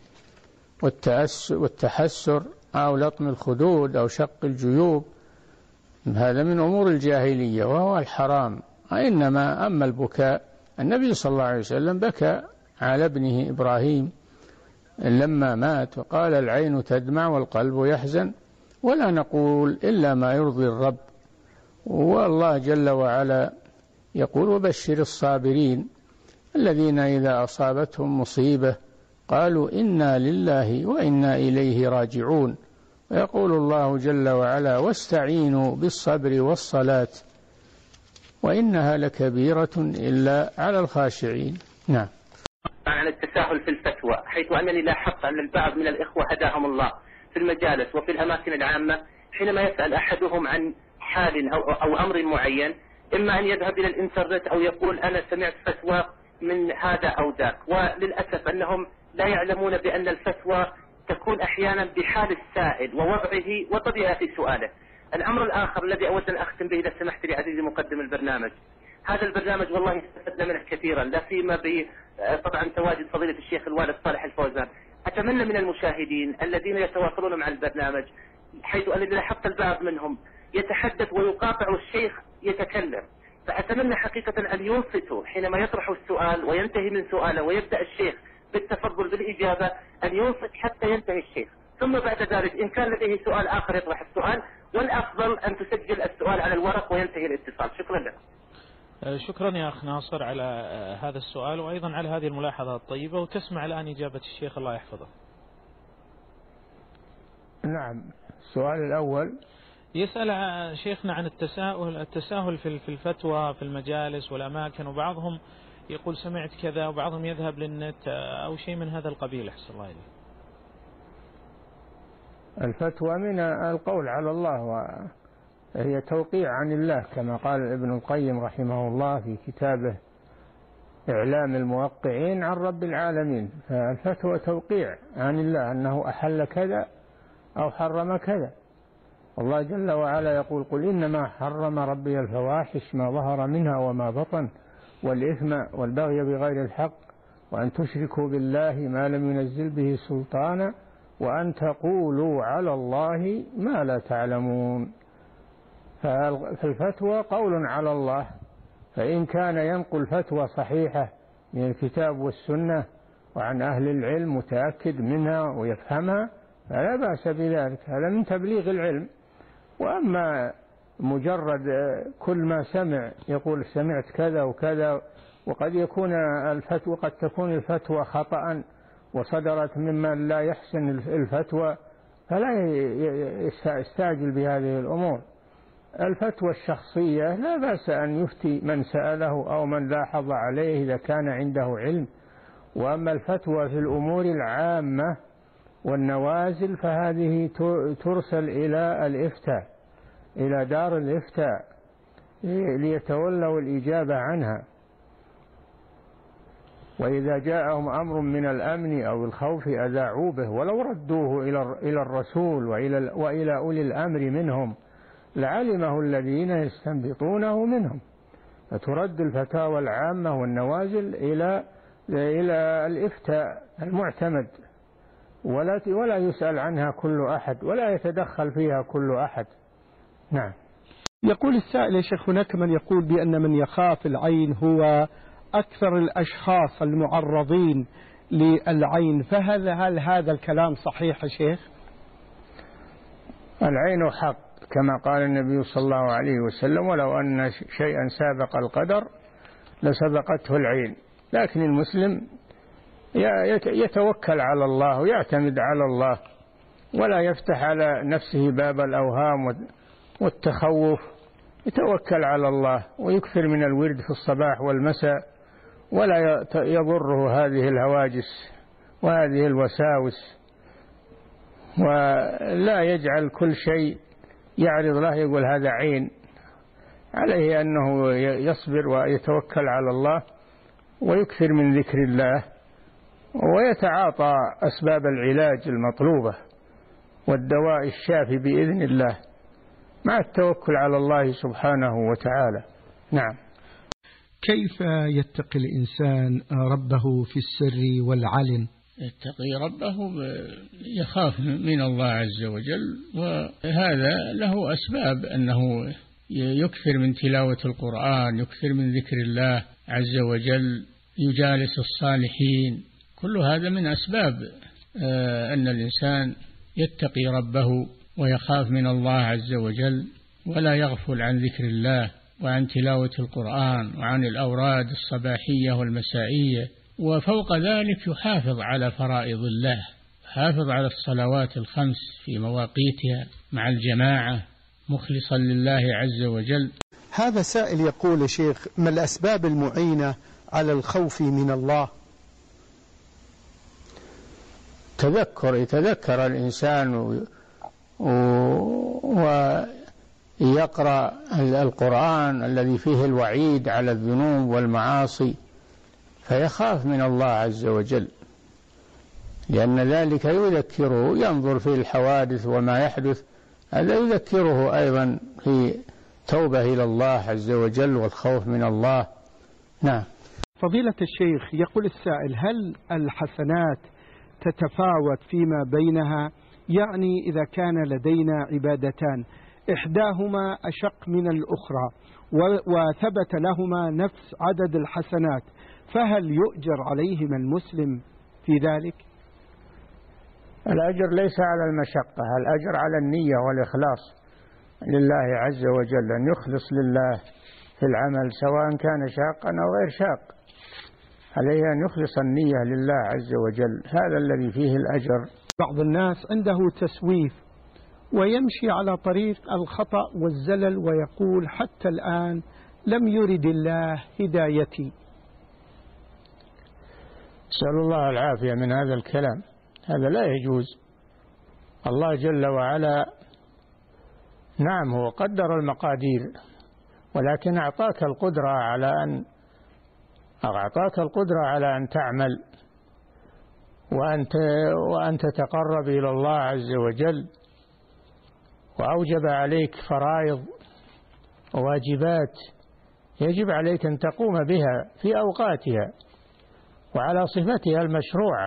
والتحسر أو لطم الخدود أو شق الجيوب، هذا من أمور الجاهلية وهو الحرام. إنما أما البكاء، النبي صلى الله عليه وسلم بكى على ابنه إبراهيم لما مات وقال العين تدمع والقلب يحزن ولا نقول إلا ما يرضي الرب. والله جل وعلا يقول وبشر الصابرين الذين إذا أصابتهم مصيبة قالوا إنا لله وإنا إليه راجعون. ويقول الله جل وعلا واستعينوا بالصبر والصلاة وإنها لكبيرة إلا على الخاشعين. نعم. عن التساهل في الفتوى، حيث أنني لاحظت أن البعض من الإخوة هداهم الله في المجالس وفي الأماكن العامة حينما يسأل أحدهم عن حال أو أمر معين، إما أن يذهب إلى الإنترنت أو يقول أنا سمعت فتوى من هذا أو ذاك، وللأسف أنهم لا يعلمون بأن الفتوى تكون أحيانا بحال السائل ووضعه وطبيعة سؤاله. الأمر الآخر الذي أود أن أختم به إذا سمحت لي عزيزي مقدم البرنامج، هذا البرنامج والله استفدنا منه كثيرا، لا سيما طبعا تواجد فضيلة الشيخ الوالد صالح الفوزان. أتمنى من المشاهدين الذين يتواصلون مع البرنامج، حيث أنني لاحظت البعض منهم يتحدث ويقاطع الشيخ يتكلم، فأتمنى حقيقة أن ينصتوا حينما يطرحوا السؤال وينتهي من سؤاله ويبدأ الشيخ بالتفضل بالإجابة، أن ينصت حتى ينتهي الشيخ، ثم بعد ذلك إن كان لديه سؤال آخر يطرح السؤال، والأفضل أن تسجل السؤال على الورق وينتهي الاتصال. شكرا لك. شكرا يا أخ ناصر على هذا السؤال وأيضا على هذه الملاحظة الطيبة، وتسمع الآن إجابة الشيخ الله يحفظه. نعم. السؤال الأول يسأل شيخنا عن التساهل في الفتوى في المجالس والأماكن، وبعضهم يقول سمعت كذا وبعضهم يذهب للنت أو شيء من هذا القبيل. أحسن الله إليه. الفتوى من القول على الله وهي توقيع عن الله، كما قال ابن القيم رحمه الله في كتابه إعلام الموقعين عن رب العالمين. فالفتوى توقيع عن الله أنه أحل كذا أو حرم كذا. الله جل وعلا يقول قل إنما حرم ربي الفواحش ما ظهر منها وما بطن والإثم والبغي بغير الحق وأن تشركوا بالله ما لم ينزل به سلطانا وأن تقولوا على الله ما لا تعلمون. فالفتوى قول على الله، فإن كان ينقل فتوى صحيحة من الكتاب والسنة وعن أهل العلم متأكد منها ويفهمها فلا بأس بذلك، هذا من تبليغ العلم. وأما مجرد كل ما سمع يقول سمعت كذا وكذا، وقد يكون الفتوى قد تكون الفتوى خطأ وصدرت ممن لا يحسن الفتوى، فلا يستعجل بهذه الأمور. الفتوى الشخصية لا بأس أن يفتي من سأله أو من لاحظ عليه إذا كان عنده علم. وأما الفتوى في الأمور العامة والنوازل فهذه ترسل إلى الإفتاء، إلى دار الإفتاء ليتولوا الإجابة عنها. وإذا جاءهم أمر من الأمن أو الخوف أذاعوا به ولو ردوه إلى الرسول وإلى أولي الأمر منهم لعلمه الذين يستنبطونه منهم. فترد الفتاوى العامة والنوازل إلى الإفتاء المعتمد، ولا يسأل عنها كل أحد ولا يتدخل فيها كل أحد. نعم. يقول السائل يا شيخ هناك من يقول بأن من يخاف العين هو أكثر الأشخاص المعرضين للعين، هل هذا الكلام صحيح يا شيخ؟ العين حق كما قال النبي صلى الله عليه وسلم: ولو أن شيئا سابق القدر لسبقته العين. لكن المسلم يتوكل على الله ويعتمد على الله ولا يفتح على نفسه باب الأوهام والتخوف، يتوكل على الله ويكثر من الورد في الصباح والمساء، ولا يضره هذه الهواجس وهذه الوساوس، ولا يجعل كل شيء يعرض له يقول هذا عين. عليه أنه يصبر ويتوكل على الله ويكثر من ذكر الله ويتعاطى أسباب العلاج المطلوبة والدواء الشافي بإذن الله مع التوكل على الله سبحانه وتعالى. نعم. كيف يتقي الإنسان ربه في السر والعلن؟ يتقي ربه يخاف من الله عز وجل، وهذا له أسباب، أنه يكثر من تلاوة القرآن، يكثر من ذكر الله عز وجل، يجالس الصالحين. كل هذا من أسباب أن الإنسان يتقي ربه ويخاف من الله عز وجل، ولا يغفل عن ذكر الله وعن تلاوة القرآن وعن الأوراد الصباحية والمسائية. وفوق ذلك يحافظ على فرائض الله، يحافظ على الصلوات الخمس في مواقيتها مع الجماعة مخلصا لله عز وجل. هذا سائل يقول يا شيخ: ما الأسباب المعينة على الخوف من الله؟ يتذكر الإنسان ويقرأ القرآن الذي فيه الوعيد على الذنوب والمعاصي فيخاف من الله عز وجل، لأن ذلك يذكره، ينظر في الحوادث وما يحدث، هذا يذكره أيضا في توبة إلى الله عز وجل والخوف من الله. نعم. فضيلة الشيخ، يقول السائل: هل الحسنات تتفاوت فيما بينها؟ يعني إذا كان لدينا عبادتان إحداهما أشق من الأخرى وثبت لهما نفس عدد الحسنات، فهل يؤجر عليهما المسلم في ذلك؟ الأجر ليس على المشقة، الأجر على النية والإخلاص لله عز وجل، أن يخلص لله في العمل سواء كان شاقا أو غير شاق، عليه أن يخلص النية لله عز وجل، هذا الذي فيه الأجر. بعض الناس عنده تسويف ويمشي على طريق الخطأ والزلل ويقول حتى الآن لم يرد الله هدايتي. أسأل الله العافية من هذا الكلام، هذا لا يجوز. الله جل وعلا نعم هو قدر المقادير، ولكن أعطاك القدرة على أن تعمل وأن تتقرب إلى الله عز وجل، وأوجب عليك فرائض وواجبات يجب عليك أن تقوم بها في أوقاتها، وعلى صفتها المشروعة،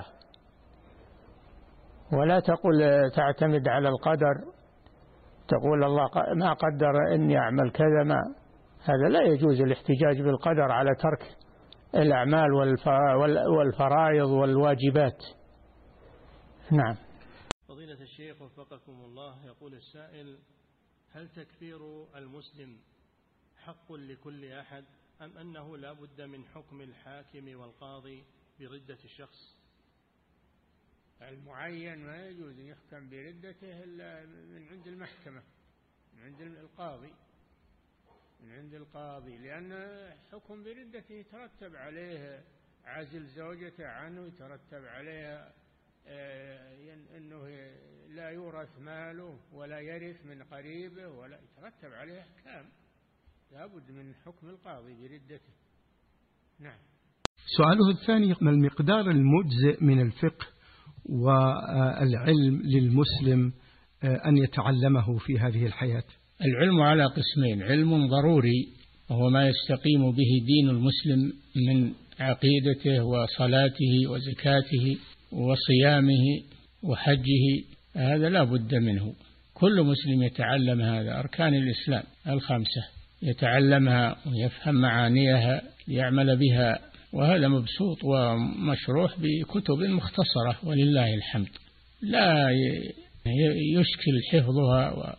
ولا تقول تعتمد على القدر، تقول الله ما قدر إني أعمل كذا، ما هذا لا يجوز الاحتجاج بالقدر على ترك الأعمال والفرائض والواجبات. نعم. فضيلة الشيخ وفقكم الله، يقول السائل: هل تكفير المسلم حق لكل أحد، أم أنه لا بد من حكم الحاكم والقاضي بردة الشخص؟ المعين ما يجوز يحكم بردته إلا من عند المحكمة، من عند القاضي، من عند القاضي، لأن حكم بردته يترتب عليه عزل زوجته عنه، يترتب عليه أنه لا يورث ماله ولا يرث من قريبه، ولا يترتب عليه أحكام، لا بد من حكم القاضي بردته. نعم. سؤاله الثاني: ما المقدار المجزئ من الفقه والعلم للمسلم أن يتعلمه في هذه الحياة؟ العلم على قسمين: علم ضروري وهو ما يستقيم به دين المسلم من عقيدته وصلاته وزكاته وصيامه وحجه، هذا لا بد منه، كل مسلم يتعلم هذا، أركان الإسلام الخمسة يتعلمها ويفهم معانيها ليعمل بها، وهذا مبسوط ومشروح بكتب مختصرة ولله الحمد، لا يشكل حفظها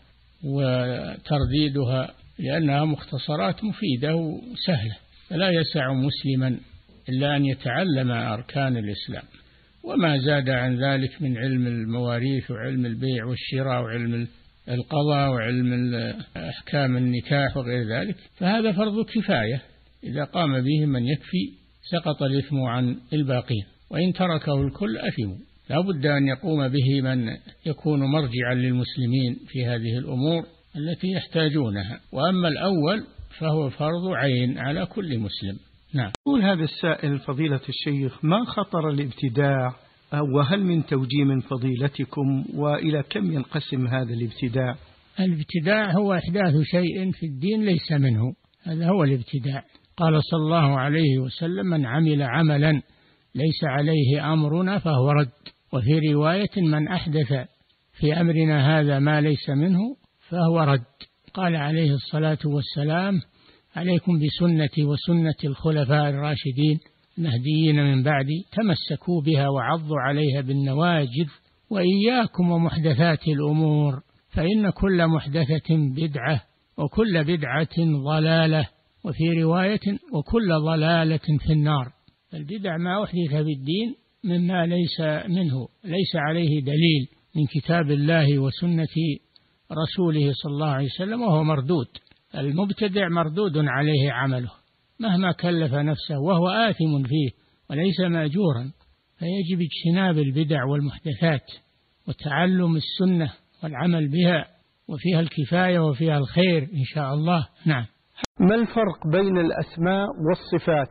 وترديدها لأنها مختصرات مفيدة وسهلة، فلا يسع مسلما إلا أن يتعلم أركان الإسلام، وما زاد عن ذلك من علم المواريث وعلم البيع والشراء وعلم القضاء وعلم أحكام النكاح وغير ذلك، فهذا فرض كفاية، إذا قام به من يكفي سقط الإثم عن الباقين، وإن تركه الكل أثموا. لا بد أن يقوم به من يكون مرجعا للمسلمين في هذه الأمور التي يحتاجونها، وأما الأول فهو فرض عين على كل مسلم. نعم. يقول هذا السائل: فضيلة الشيخ، ما خطر الابتداع، وهل من توجيه من فضيلتكم، وإلى كم ينقسم هذا الابتداع؟ الابتداع هو إحداث شيء في الدين ليس منه، هذا هو الابتداع. قال صلى الله عليه وسلم: من عمل عملا ليس عليه أمرنا فهو رد، وفي رواية: من أحدث في أمرنا هذا ما ليس منه فهو رد. قال عليه الصلاة والسلام: عليكم بسنتي وسنة الخلفاء الراشدين المهديين من بعدي، تمسكوا بها وعضوا عليها بالنواجذ، وإياكم ومحدثات الأمور، فإن كل محدثة بدعة وكل بدعة ضلالة، وفي رواية: وكل ضلالة في النار. البدع ما أحدث في الدين مما ليس منه، ليس عليه دليل من كتاب الله وسنة رسوله صلى الله عليه وسلم، وهو مردود. المبتدع مردود عليه عمله مهما كلف نفسه، وهو آثم فيه وليس مأجورا، فيجب اجتناب البدع والمحدثات وتعلم السنة والعمل بها، وفيها الكفاية وفيها الخير إن شاء الله. نعم. ما الفرق بين الأسماء والصفات؟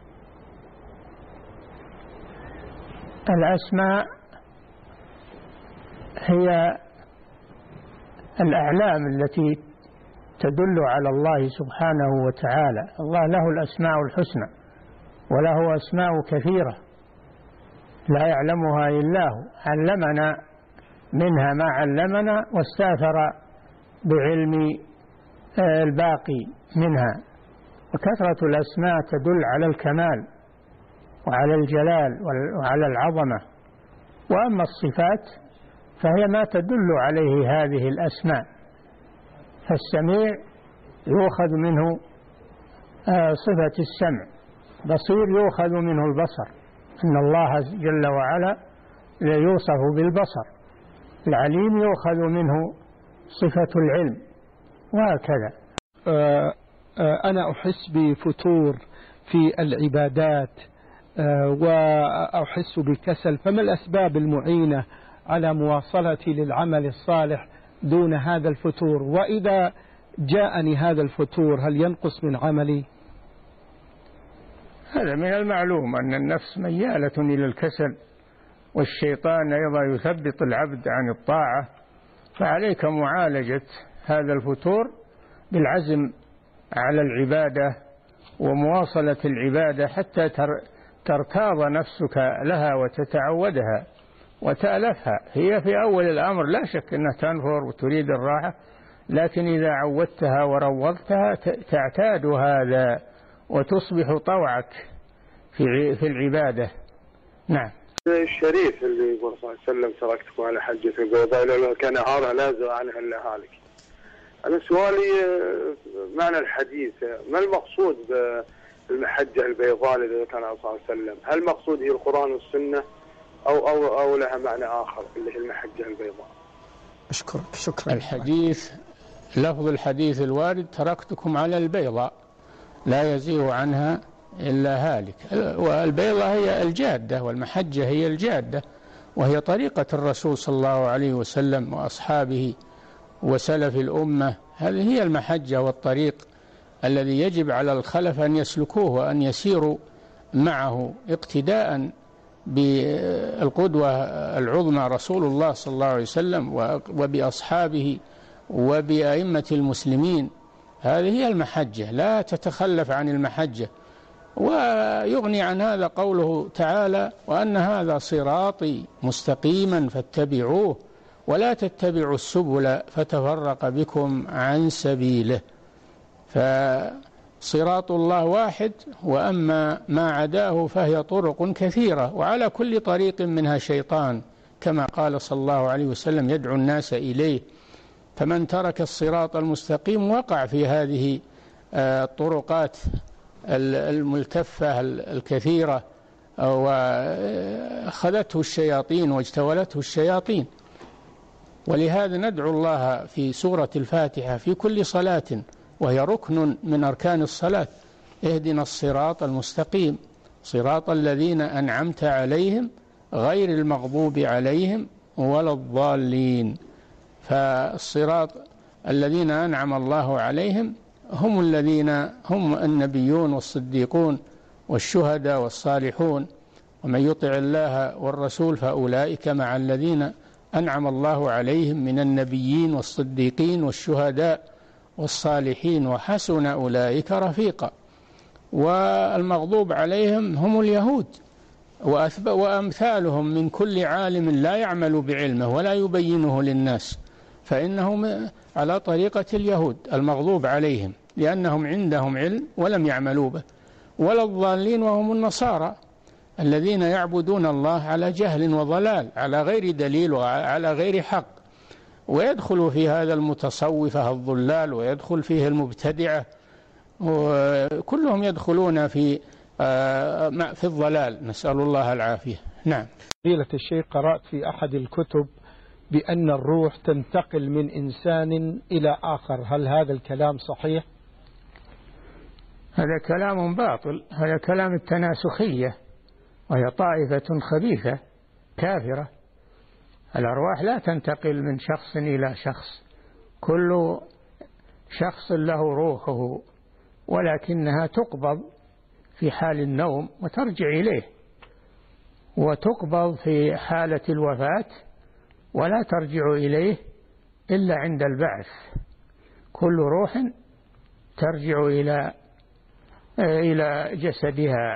الأسماء هي الأعلام التي تدل على الله سبحانه وتعالى، الله له الأسماء الحسنى وله أسماء كثيرة لا يعلمها إلا هو، علمنا منها ما علمنا واستأثر بعلم الباقي منها، وكثرة الأسماء تدل على الكمال وعلى الجلال وعلى العظمة، وأما الصفات فهي ما تدل عليه هذه الأسماء، فالسميع يؤخذ منه صفة السمع، بصير يؤخذ منه البصر، إن الله جل وعلا يوصف بالبصر، العليم يؤخذ منه صفة العلم، وهكذا. أنا أحس بفتور في العبادات وأحس بكسل، فما الأسباب المعينة على مواصلتي للعمل الصالح دون هذا الفتور؟ وإذا جاءني هذا الفتور هل ينقص من عملي؟ هذا من المعلوم أن النفس ميالة إلى الكسل، والشيطان أيضا يثبط العبد عن الطاعة، فعليك معالجة هذا الفتور بالعزم على العبادة ومواصلة العبادة حتى ترتاض نفسك لها وتتعودها وتألفها. هي في أول الأمر لا شك أنها تنفر وتريد الراحة، لكن إذا عودتها وروضتها تعتاد هذا وتصبح طوعك في العبادة. نعم. الشريف اللي يقول صلى الله عليه وسلم تركتكم على حجة البيضاء لو كان هذا لا زرع عنها إلا هالك. أنا سؤالي معنى الحديث، ما المقصود بالمحجة البيضاء الذي كان صلى الله عليه وسلم؟ هل المقصود هي القرآن والسنة أو لها معنى آخر اللي هي المحجة البيضاء؟ أشكرك. شكرا. الحديث لفظ الحديث الوارد تركتكم على البيضاء لا يزيغ عنها إلا هالك. والبيضاء هي الجادة والمحجة هي الجادة، وهي طريقة الرسول صلى الله عليه وسلم وأصحابه وسلف الأمة. هذه هي المحجة والطريق الذي يجب على الخلف أن يسلكوه وأن يسيروا معه اقتداء بالقدوة العظمى رسول الله صلى الله عليه وسلم وبأصحابه وبأئمة المسلمين. هذه هي المحجة، لا تتخلف عن المحجة. ويغني عن هذا قوله تعالى: وأن هذا صراطي مستقيما فاتبعوه ولا تتبعوا السبل فتفرق بكم عن سبيله. فصراط الله واحد، وأما ما عداه فهي طرق كثيرة، وعلى كل طريق منها شيطان كما قال صلى الله عليه وسلم: يدعو الناس إليه. فمن ترك الصراط المستقيم وقع في هذه الطرقات الملتفة الكثيرة وأخذته الشياطين واجتولته الشياطين. ولهذا ندعو الله في سورة الفاتحة في كل صلاة، وهي ركن من أركان الصلاة: اهدنا الصراط المستقيم صراط الذين أنعمت عليهم غير المغضوب عليهم ولا الضالين. فالصراط الذين أنعم الله عليهم هم الذين هم النبيون والصديقون والشهداء والصالحون. ومن يطع الله والرسول فأولئك مع الذين أنعم الله عليهم من النبيين والصديقين والشهداء والصالحين وحسن أولئك رفيقا. والمغضوب عليهم هم اليهود وأمثالهم من كل عالم لا يعمل بعلمه ولا يبينه للناس، فإنهم على طريقة اليهود المغضوب عليهم لأنهم عندهم علم ولم يعملوا به. ولا الضالين وهم النصارى الذين يعبدون الله على جهل وضلال، على غير دليل وعلى غير حق. ويدخل في هذا المتصوفة الضلال، ويدخل فيه المبتدعة، وكلهم يدخلون في الضلال، نسأل الله العافية. نعم. فضيلة الشيخ، قرأت في أحد الكتب بأن الروح تنتقل من إنسان إلى آخر، هل هذا الكلام صحيح؟ هذا كلام باطل، هذا كلام التناسخية، وهي طائفة خبيثة كافرة. الأرواح لا تنتقل من شخص إلى شخص، كل شخص له روحه، ولكنها تقبض في حال النوم وترجع إليه، وتقبض في حالة الوفاة ولا ترجع إليه إلا عند البعث. كل روح ترجع إلى جسدها.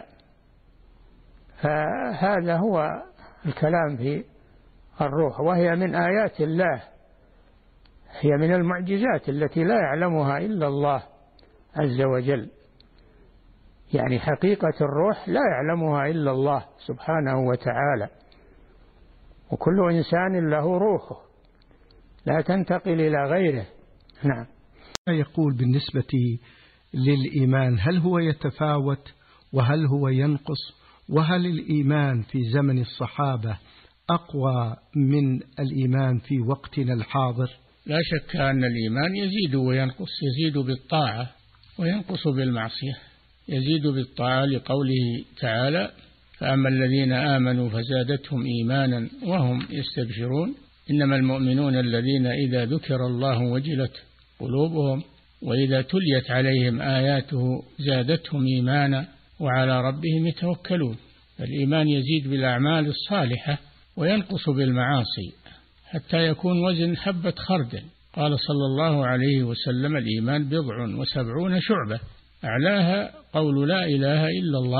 فهذا هو الكلام في الروح، وهي من آيات الله، هي من المعجزات التي لا يعلمها إلا الله عز وجل. يعني حقيقة الروح لا يعلمها إلا الله سبحانه وتعالى، وكل إنسان له روحه لا تنتقل إلى غيره. نعم. يقول بالنسبة للإيمان، هل هو يتفاوت وهل هو ينقص؟ وهل الإيمان في زمن الصحابة أقوى من الإيمان في وقتنا الحاضر؟ لا شك أن الإيمان يزيد وينقص، يزيد بالطاعة وينقص بالمعصية. يزيد بالطاعة لقوله تعالى: فأما الذين آمنوا فزادتهم إيمانا وهم يستبشرون إنما المؤمنون الذين إذا ذكر الله وجلت قلوبهم وإذا تليت عليهم آياته زادتهم إيمانا وعلى ربهم يتوكلون. الإيمان يزيد بالأعمال الصالحة وينقص بالمعاصي حتى يكون وزن حبة خردل. قال صلى الله عليه وسلم: الإيمان 70 شعبة، أعلاها قول لا إله إلا الله،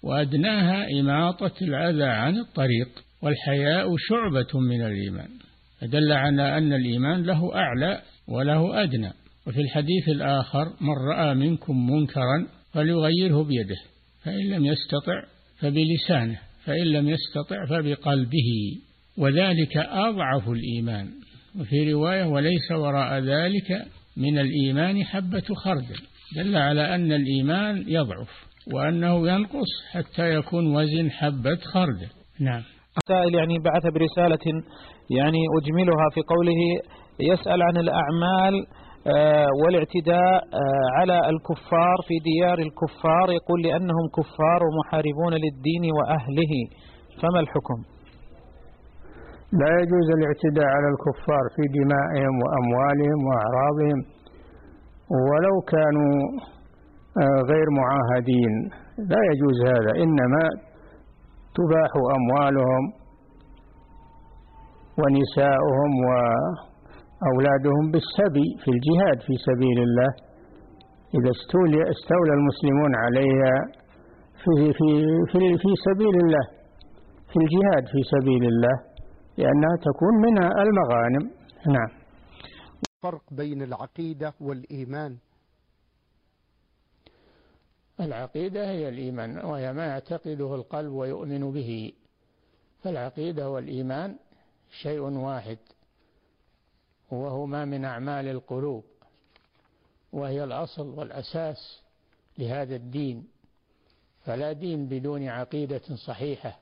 وأدناها إماطة الأذى عن الطريق، والحياء شعبة من الإيمان، فدل على أن الإيمان له أعلى وله أدنى. وفي الحديث الآخر: من رأى منكم منكرا فليغيره بيده، فإن لم يستطع فبلسانه، فإن لم يستطع فبقلبه، وذلك أضعف الإيمان. وفي رواية: وليس وراء ذلك من الإيمان حبة خردل، دل على أن الإيمان يضعف وأنه ينقص حتى يكون وزن حبة خردل. نعم. سائل يعني بعث برسالة يعني أجملها في قوله يسأل عن الأعمال والاعتداء على الكفار في ديار الكفار، يقول لأنهم كفار ومحاربون للدين وأهله، فما الحكم؟ لا يجوز الاعتداء على الكفار في دمائهم وأموالهم وأعراضهم ولو كانوا غير معاهدين، لا يجوز هذا، إنما تباح أموالهم ونساؤهم وأولادهم بالسبي في الجهاد في سبيل الله، إذا استولى المسلمون عليها في سبيل الله، في الجهاد في سبيل الله، لأنها تكون منها المغانم. نعم. فرق بين العقيدة والإيمان. العقيدة هي الإيمان، وهي ما يعتقده القلب ويؤمن به، فالعقيدة والإيمان شيء واحد، وهما من أعمال القلوب، وهي الأصل والأساس لهذا الدين، فلا دين بدون عقيدة صحيحة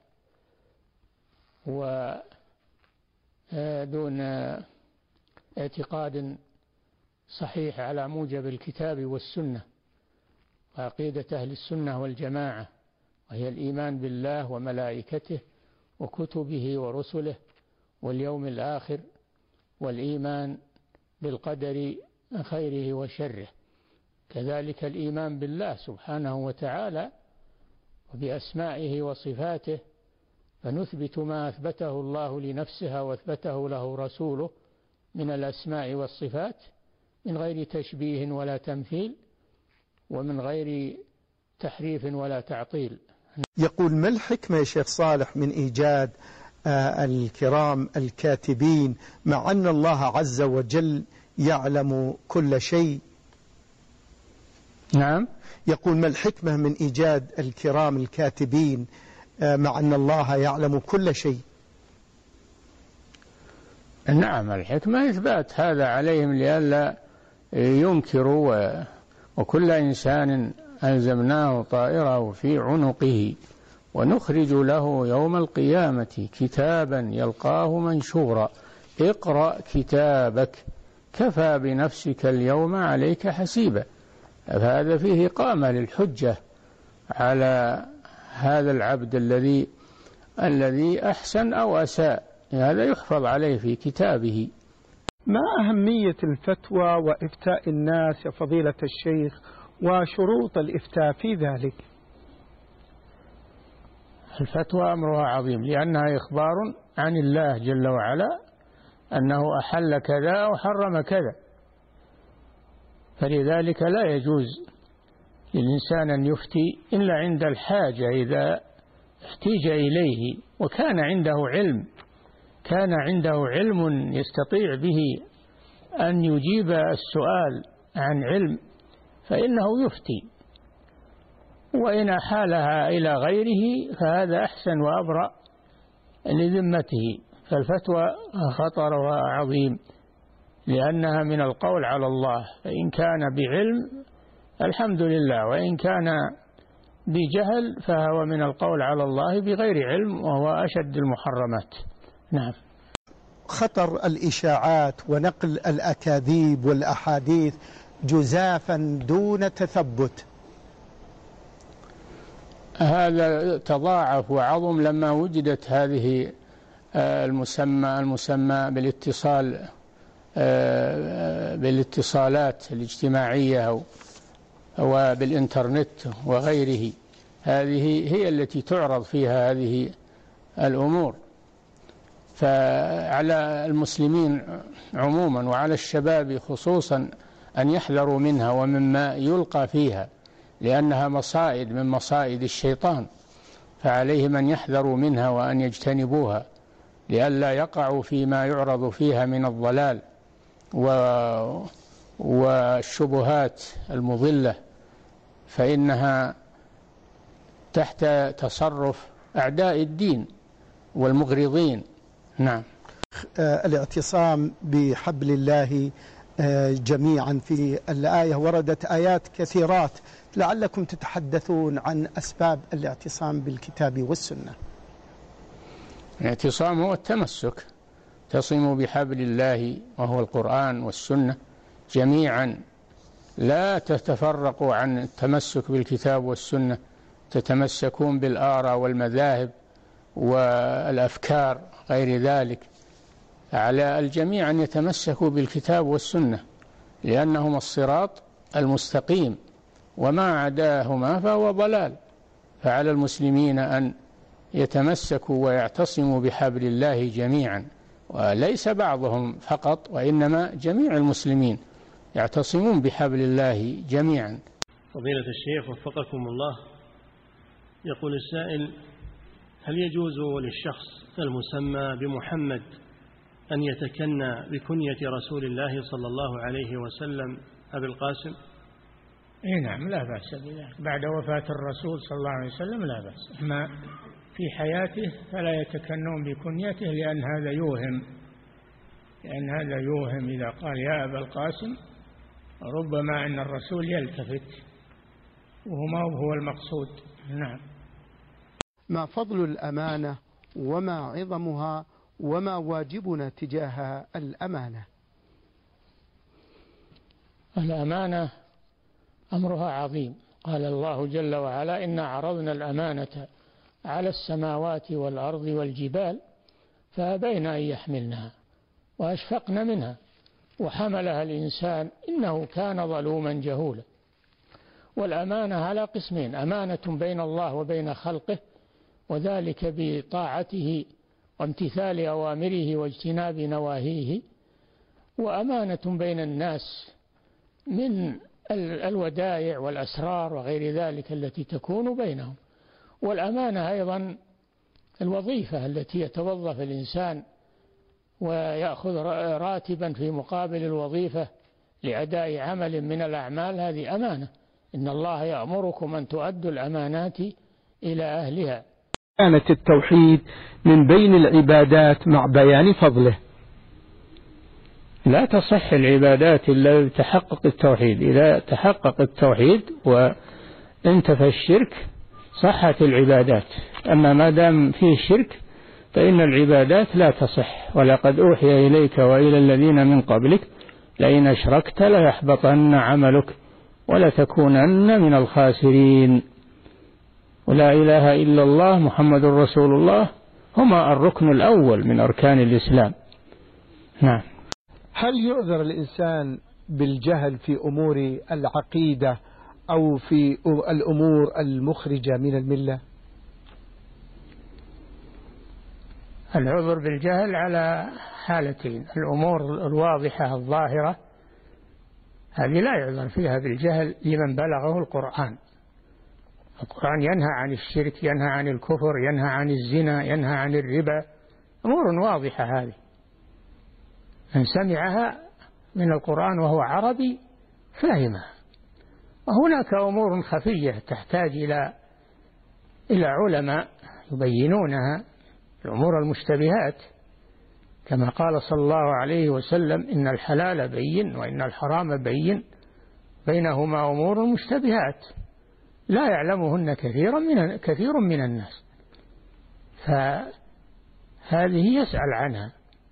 ودون اعتقاد صحيح على موجب الكتاب والسنة. وعقيدة أهل السنة والجماعة وهي الإيمان بالله وملائكته وكتبه ورسله واليوم الآخر، والإيمان بالقدر خيره وشره، كذلك الإيمان بالله سبحانه وتعالى وبأسمائه وصفاته، فنثبت ما أثبته الله لنفسه وأثبته له رسوله من الأسماء والصفات من غير تشبيه ولا تمثيل، ومن غير تحريف ولا تعطيل. يقول: ما الحكمة يا شيخ صالح من إيجاد الكرام الكاتبين مع أن الله عز وجل يعلم كل شيء؟ نعم. يقول: ما الحكمة من إيجاد الكرام الكاتبين مع أن الله يعلم كل شيء؟ نعم، الحكمة إثبات هذا عليهم لئلا ينكروا، وكل إنسان ألزمناه طائره في عنقه ونخرج له يوم القيامة كتابا يلقاه منشورا اقرأ كتابك كفى بنفسك اليوم عليك حسيبا. فهذا فيه إقامة للحجة على هذا العبد الذي أحسن أو أساء، هذا يحفظ عليه في كتابه. ما أهمية الفتوى وإفتاء الناس يا فضيلة الشيخ، وشروط الإفتاء في ذلك؟ الفتوى أمرها عظيم، لأنها إخبار عن الله جل وعلا أنه أحل كذا وحرم كذا، فلذلك لا يجوز للإنسان أن يفتي إلا عند الحاجة، إذا احتيج إليه وكان عنده علم يستطيع به أن يجيب السؤال عن علم فإنه يفتي، وإن أحالها إلى غيره فهذا أحسن وأبرأ لذمته. فالفتوى خطرها عظيم لأنها من القول على الله، فإن كان بعلم الحمد لله، وإن كان بجهل فهو من القول على الله بغير علم، وهو أشد المحرمات. نعم. خطر الإشاعات ونقل الأكاذيب والأحاديث جزافا دون تثبت، هذا تضاعف وعظم لما وجدت هذه المسمى بالاتصالات الاجتماعية وبالإنترنت وغيره. هذه هي التي تعرض فيها هذه الأمور، فعلى المسلمين عموما وعلى الشباب خصوصا أن يحذروا منها ومما يلقى فيها، لأنها مصائد من مصائد الشيطان. فعليهم أن يحذروا منها وأن يجتنبوها لئلا يقعوا فيما يعرض فيها من الضلال والشبهات المضلة، فإنها تحت تصرف أعداء الدين والمغرضين. نعم. الاعتصام بحبل الله جميعا، في الآية وردت آيات كثيرات، لعلكم تتحدثون عن أسباب الاعتصام بالكتاب والسنة. الاعتصام هو التمسك، اعتصموا بحبل الله وهو القرآن والسنة جميعا، لا تتفرقوا عن التمسك بالكتاب والسنة، تتمسكون بالآراء والمذاهب والأفكار غير ذلك. على الجميع أن يتمسكوا بالكتاب والسنة لأنهما الصراط المستقيم، وما عداهما فهو ضلال. فعلى المسلمين أن يتمسكوا ويعتصموا بحبل الله جميعا، وليس بعضهم فقط، وإنما جميع المسلمين يعتصمون بحبل الله جميعا. فضيلة الشيخ وفقكم الله، يقول السائل: هل يجوز للشخص المسمى بمحمد أن يتكنى بكنية رسول الله صلى الله عليه وسلم أبي القاسم؟ نعم، لا بأس بذلك بعد وفاة الرسول صلى الله عليه وسلم، لا بأس. أما في حياته فلا يتكنون بكنيته، لأن هذا يوهم إذا قال يا أبا القاسم، ربما أن الرسول يلتفت وهما هو المقصود. نعم. ما فضل الأمانة وما عظمها وما واجبنا تجاه الأمانة؟ الأمانة أمرها عظيم. قال الله جل وعلا: إنا عرضنا الأمانة على السماوات والأرض والجبال فأبين أن يحملنها وأشفقن منها وحملها الإنسان إنه كان ظلوما جهولا. والأمانة على قسمين: أمانة بين الله وبين خلقه، وذلك بطاعته وامتثال أوامره واجتناب نواهيه، وأمانة بين الناس من الودائع والأسرار وغير ذلك التي تكون بينهم. والأمانة أيضا الوظيفة التي يتوظف الإنسان ويأخذ راتبا في مقابل الوظيفة لأداء عمل من الأعمال، هذه أمانة. إن الله يأمركم أن تؤدوا الأمانات إلى أهلها. كانت التوحيد من بين العبادات مع بيان فضله. لا تصح العبادات إلا بتحقق التوحيد. إذا تحقق التوحيد وانتفى الشرك صحت العبادات. أما ما دام فيه شرك فإن العبادات لا تصح. ولقد أوحي إليك وإلى الذين من قبلك لئن أشركت ليحبطن عملك ولتكونن من الخاسرين. ولا إله إلا الله محمد رسول الله هما الركن الأول من أركان الإسلام. نعم. هل يعذر الإنسان بالجهل في أمور العقيدة أو في الأمور المخرجة من الملة؟ العذر بالجهل على حالتين: الأمور الواضحة الظاهرة هذه لا يعذر فيها بالجهل لمن بلغه القرآن. القرآن ينهى عن الشرك، ينهى عن الكفر، ينهى عن الزنا، ينهى عن الربا، أمور واضحة هذه من سمعها من القرآن وهو عربي فهمها. وهناك أمور خفية تحتاج إلى علماء يبينونها، الأمور المشتبهات، كما قال صلى الله عليه وسلم: إن الحلال بين وإن الحرام بين بينهما أمور مشتبهات لا يعلمهن كثير من الناس. فهذه يسأل عنها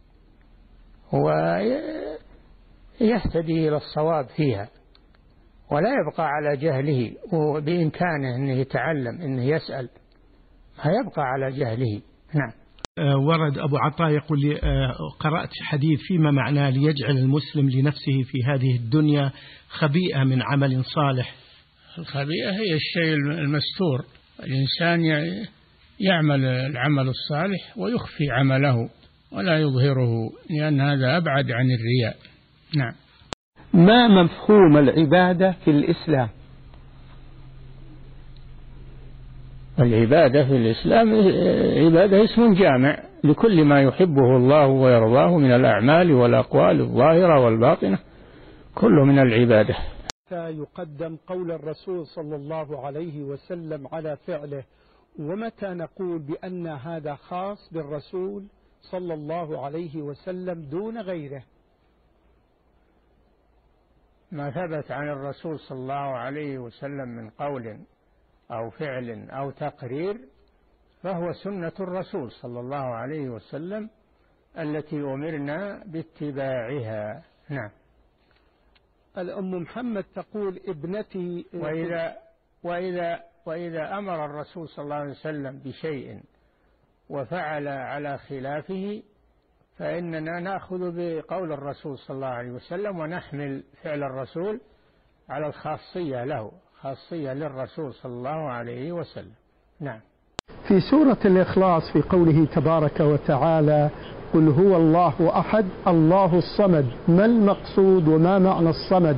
ويهتدي إلى الصواب فيها، ولا يبقى على جهله، وبإمكانه أنه يتعلم، أنه يسأل، ما يبقى على جهله. نعم. ورد أبو عطاء يقول لي: قرأت حديث فيما معناه ليجعل المسلم لنفسه في هذه الدنيا خبيئة من عمل صالح. الخبيئة هي الشيء المستور. الإنسان يعمل العمل الصالح ويخفي عمله ولا يظهره، لأن هذا أبعد عن الرياء. نعم. ما مفهوم العبادة في الإسلام؟ والعبادة في الإسلام عبادة اسم جامع لكل ما يحبه الله ويرضاه من الأعمال والأقوال الظاهرة والباطنة، كله من العبادة. يقدم قول الرسول صلى الله عليه وسلم على فعله، ومتى نقول بأن هذا خاص بالرسول صلى الله عليه وسلم دون غيره؟ ما ثبت عن الرسول صلى الله عليه وسلم من قول أو فعل أو تقرير فهو سنة الرسول صلى الله عليه وسلم التي أمرنا باتباعها. نعم. الأم محمد تقول ابنتي وإذا أمر الرسول صلى الله عليه وسلم بشيء وفعل على خلافه فإننا نأخذ بقول الرسول صلى الله عليه وسلم ونحمل فعل الرسول على الخاصية له، خاصية للرسول صلى الله عليه وسلم. نعم. في سورة الإخلاص في قوله تبارك وتعالى قل هو الله أحد الله الصمد، ما المقصود وما معنى الصمد؟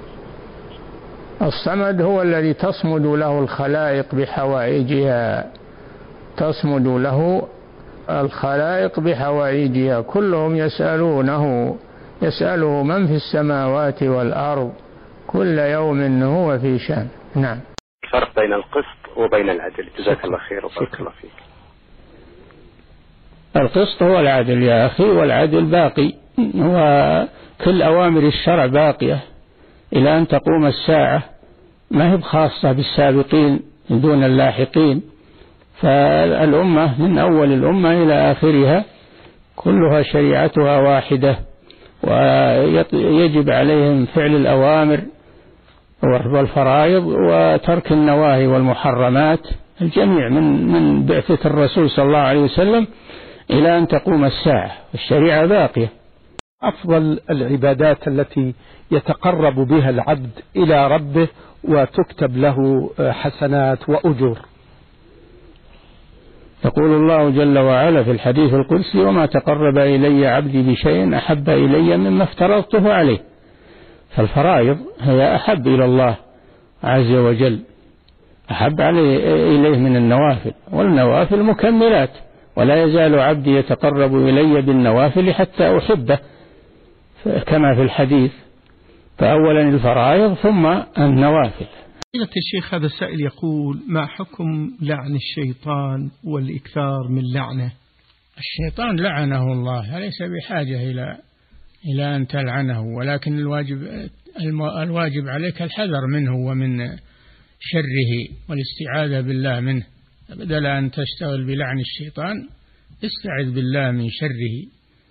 الصمد هو الذي تصمد له الخلائق بحوائجها، تصمد له الخلائق بحوائجها، كلهم يسأله من في السماوات والأرض كل يوم هو في شأن. نعم. الفرق بين القسط وبين العدل، جزاك الله خير وبارك الله فيك. القسط هو العدل يا أخي، والعدل باقي، وكل أوامر الشرع باقية إلى أن تقوم الساعة، ما هي بخاصة بالسابقين دون اللاحقين، فالأمة من أول الأمة إلى آخرها كلها شريعتها واحدة، ويجب عليهم فعل الأوامر والفرائض وترك النواهي والمحرمات، الجميع من بعثة الرسول صلى الله عليه وسلم إلى أن تقوم الساعة، الشريعة باقية. أفضل العبادات التي يتقرب بها العبد إلى ربه وتكتب له حسنات وأجور؟ يقول الله جل وعلا في الحديث القدسي وما تقرب إلي عبدي بشيء أحب إلي مما افترضته عليه، فالفرائض هي أحب إلى الله عز وجل، أحب إليه من النوافل، والنوافل مكملات، ولا يزال عبدي يتقرب إلي بالنوافل حتى أحبه كما في الحديث، فأولا الفرائض ثم النوافل. فضيلة الشيخ، هذا السائل يقول ما حكم لعن الشيطان والإكثار من لعنه؟ الشيطان لعنه الله، ليس بحاجة إلى أن تلعنه، ولكن الواجب عليك الحذر منه ومن شره والاستعاذة بالله منه، بدل أن تشتغل بلعن الشيطان استعذ بالله من شره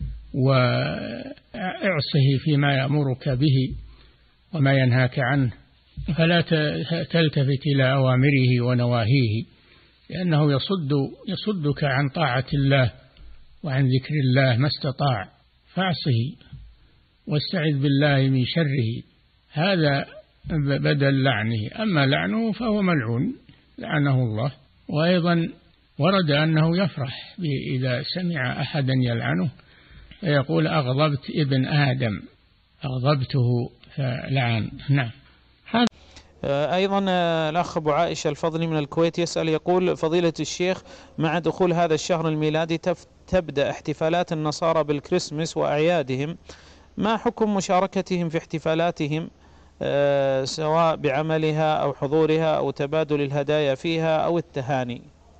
واعصه فيما يأمرك به وما ينهاك عنه، فلا تلتفت إلى أوامره ونواهيه، لأنه يصدك عن طاعة الله وعن ذكر الله ما استطاع، فاعصه واستعذ بالله من شره، هذا بدل لعنه. أما لعنه فهو ملعون لعنه الله. وأيضا ورد أنه يفرح إذا سمع أحدا يلعنه فيقول أغضبت ابن آدم، أغضبته فلعن. نعم. أيضا الأخ أبو عائشة الفضلي من الكويت يسأل يقول فضيلة الشيخ، مع دخول هذا الشهر الميلادي تبدأ احتفالات النصارى بالكريسماس وأعيادهم، ما حكم مشاركتهم في احتفالاتهم سواء بعملها أو حضورها أو تبادل الهدايا فيها أو التهاني؟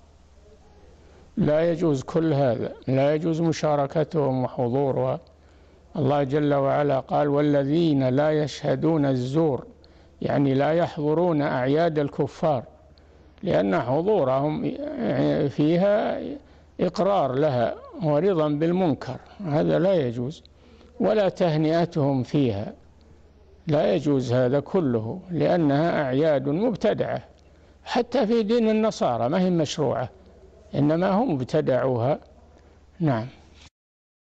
لا يجوز كل هذا، لا يجوز مشاركتهم وحضورها. الله جل وعلا قال والذين لا يشهدون الزور، يعني لا يحضرون أعياد الكفار، لأن حضورهم فيها إقرار لها ورضا بالمنكر، هذا لا يجوز، ولا تهنئتهم فيها، لا يجوز هذا كله، لأنها أعياد مبتدعة، حتى في دين النصارى ما هي مشروعة، إنما هم ابتدعوها. نعم.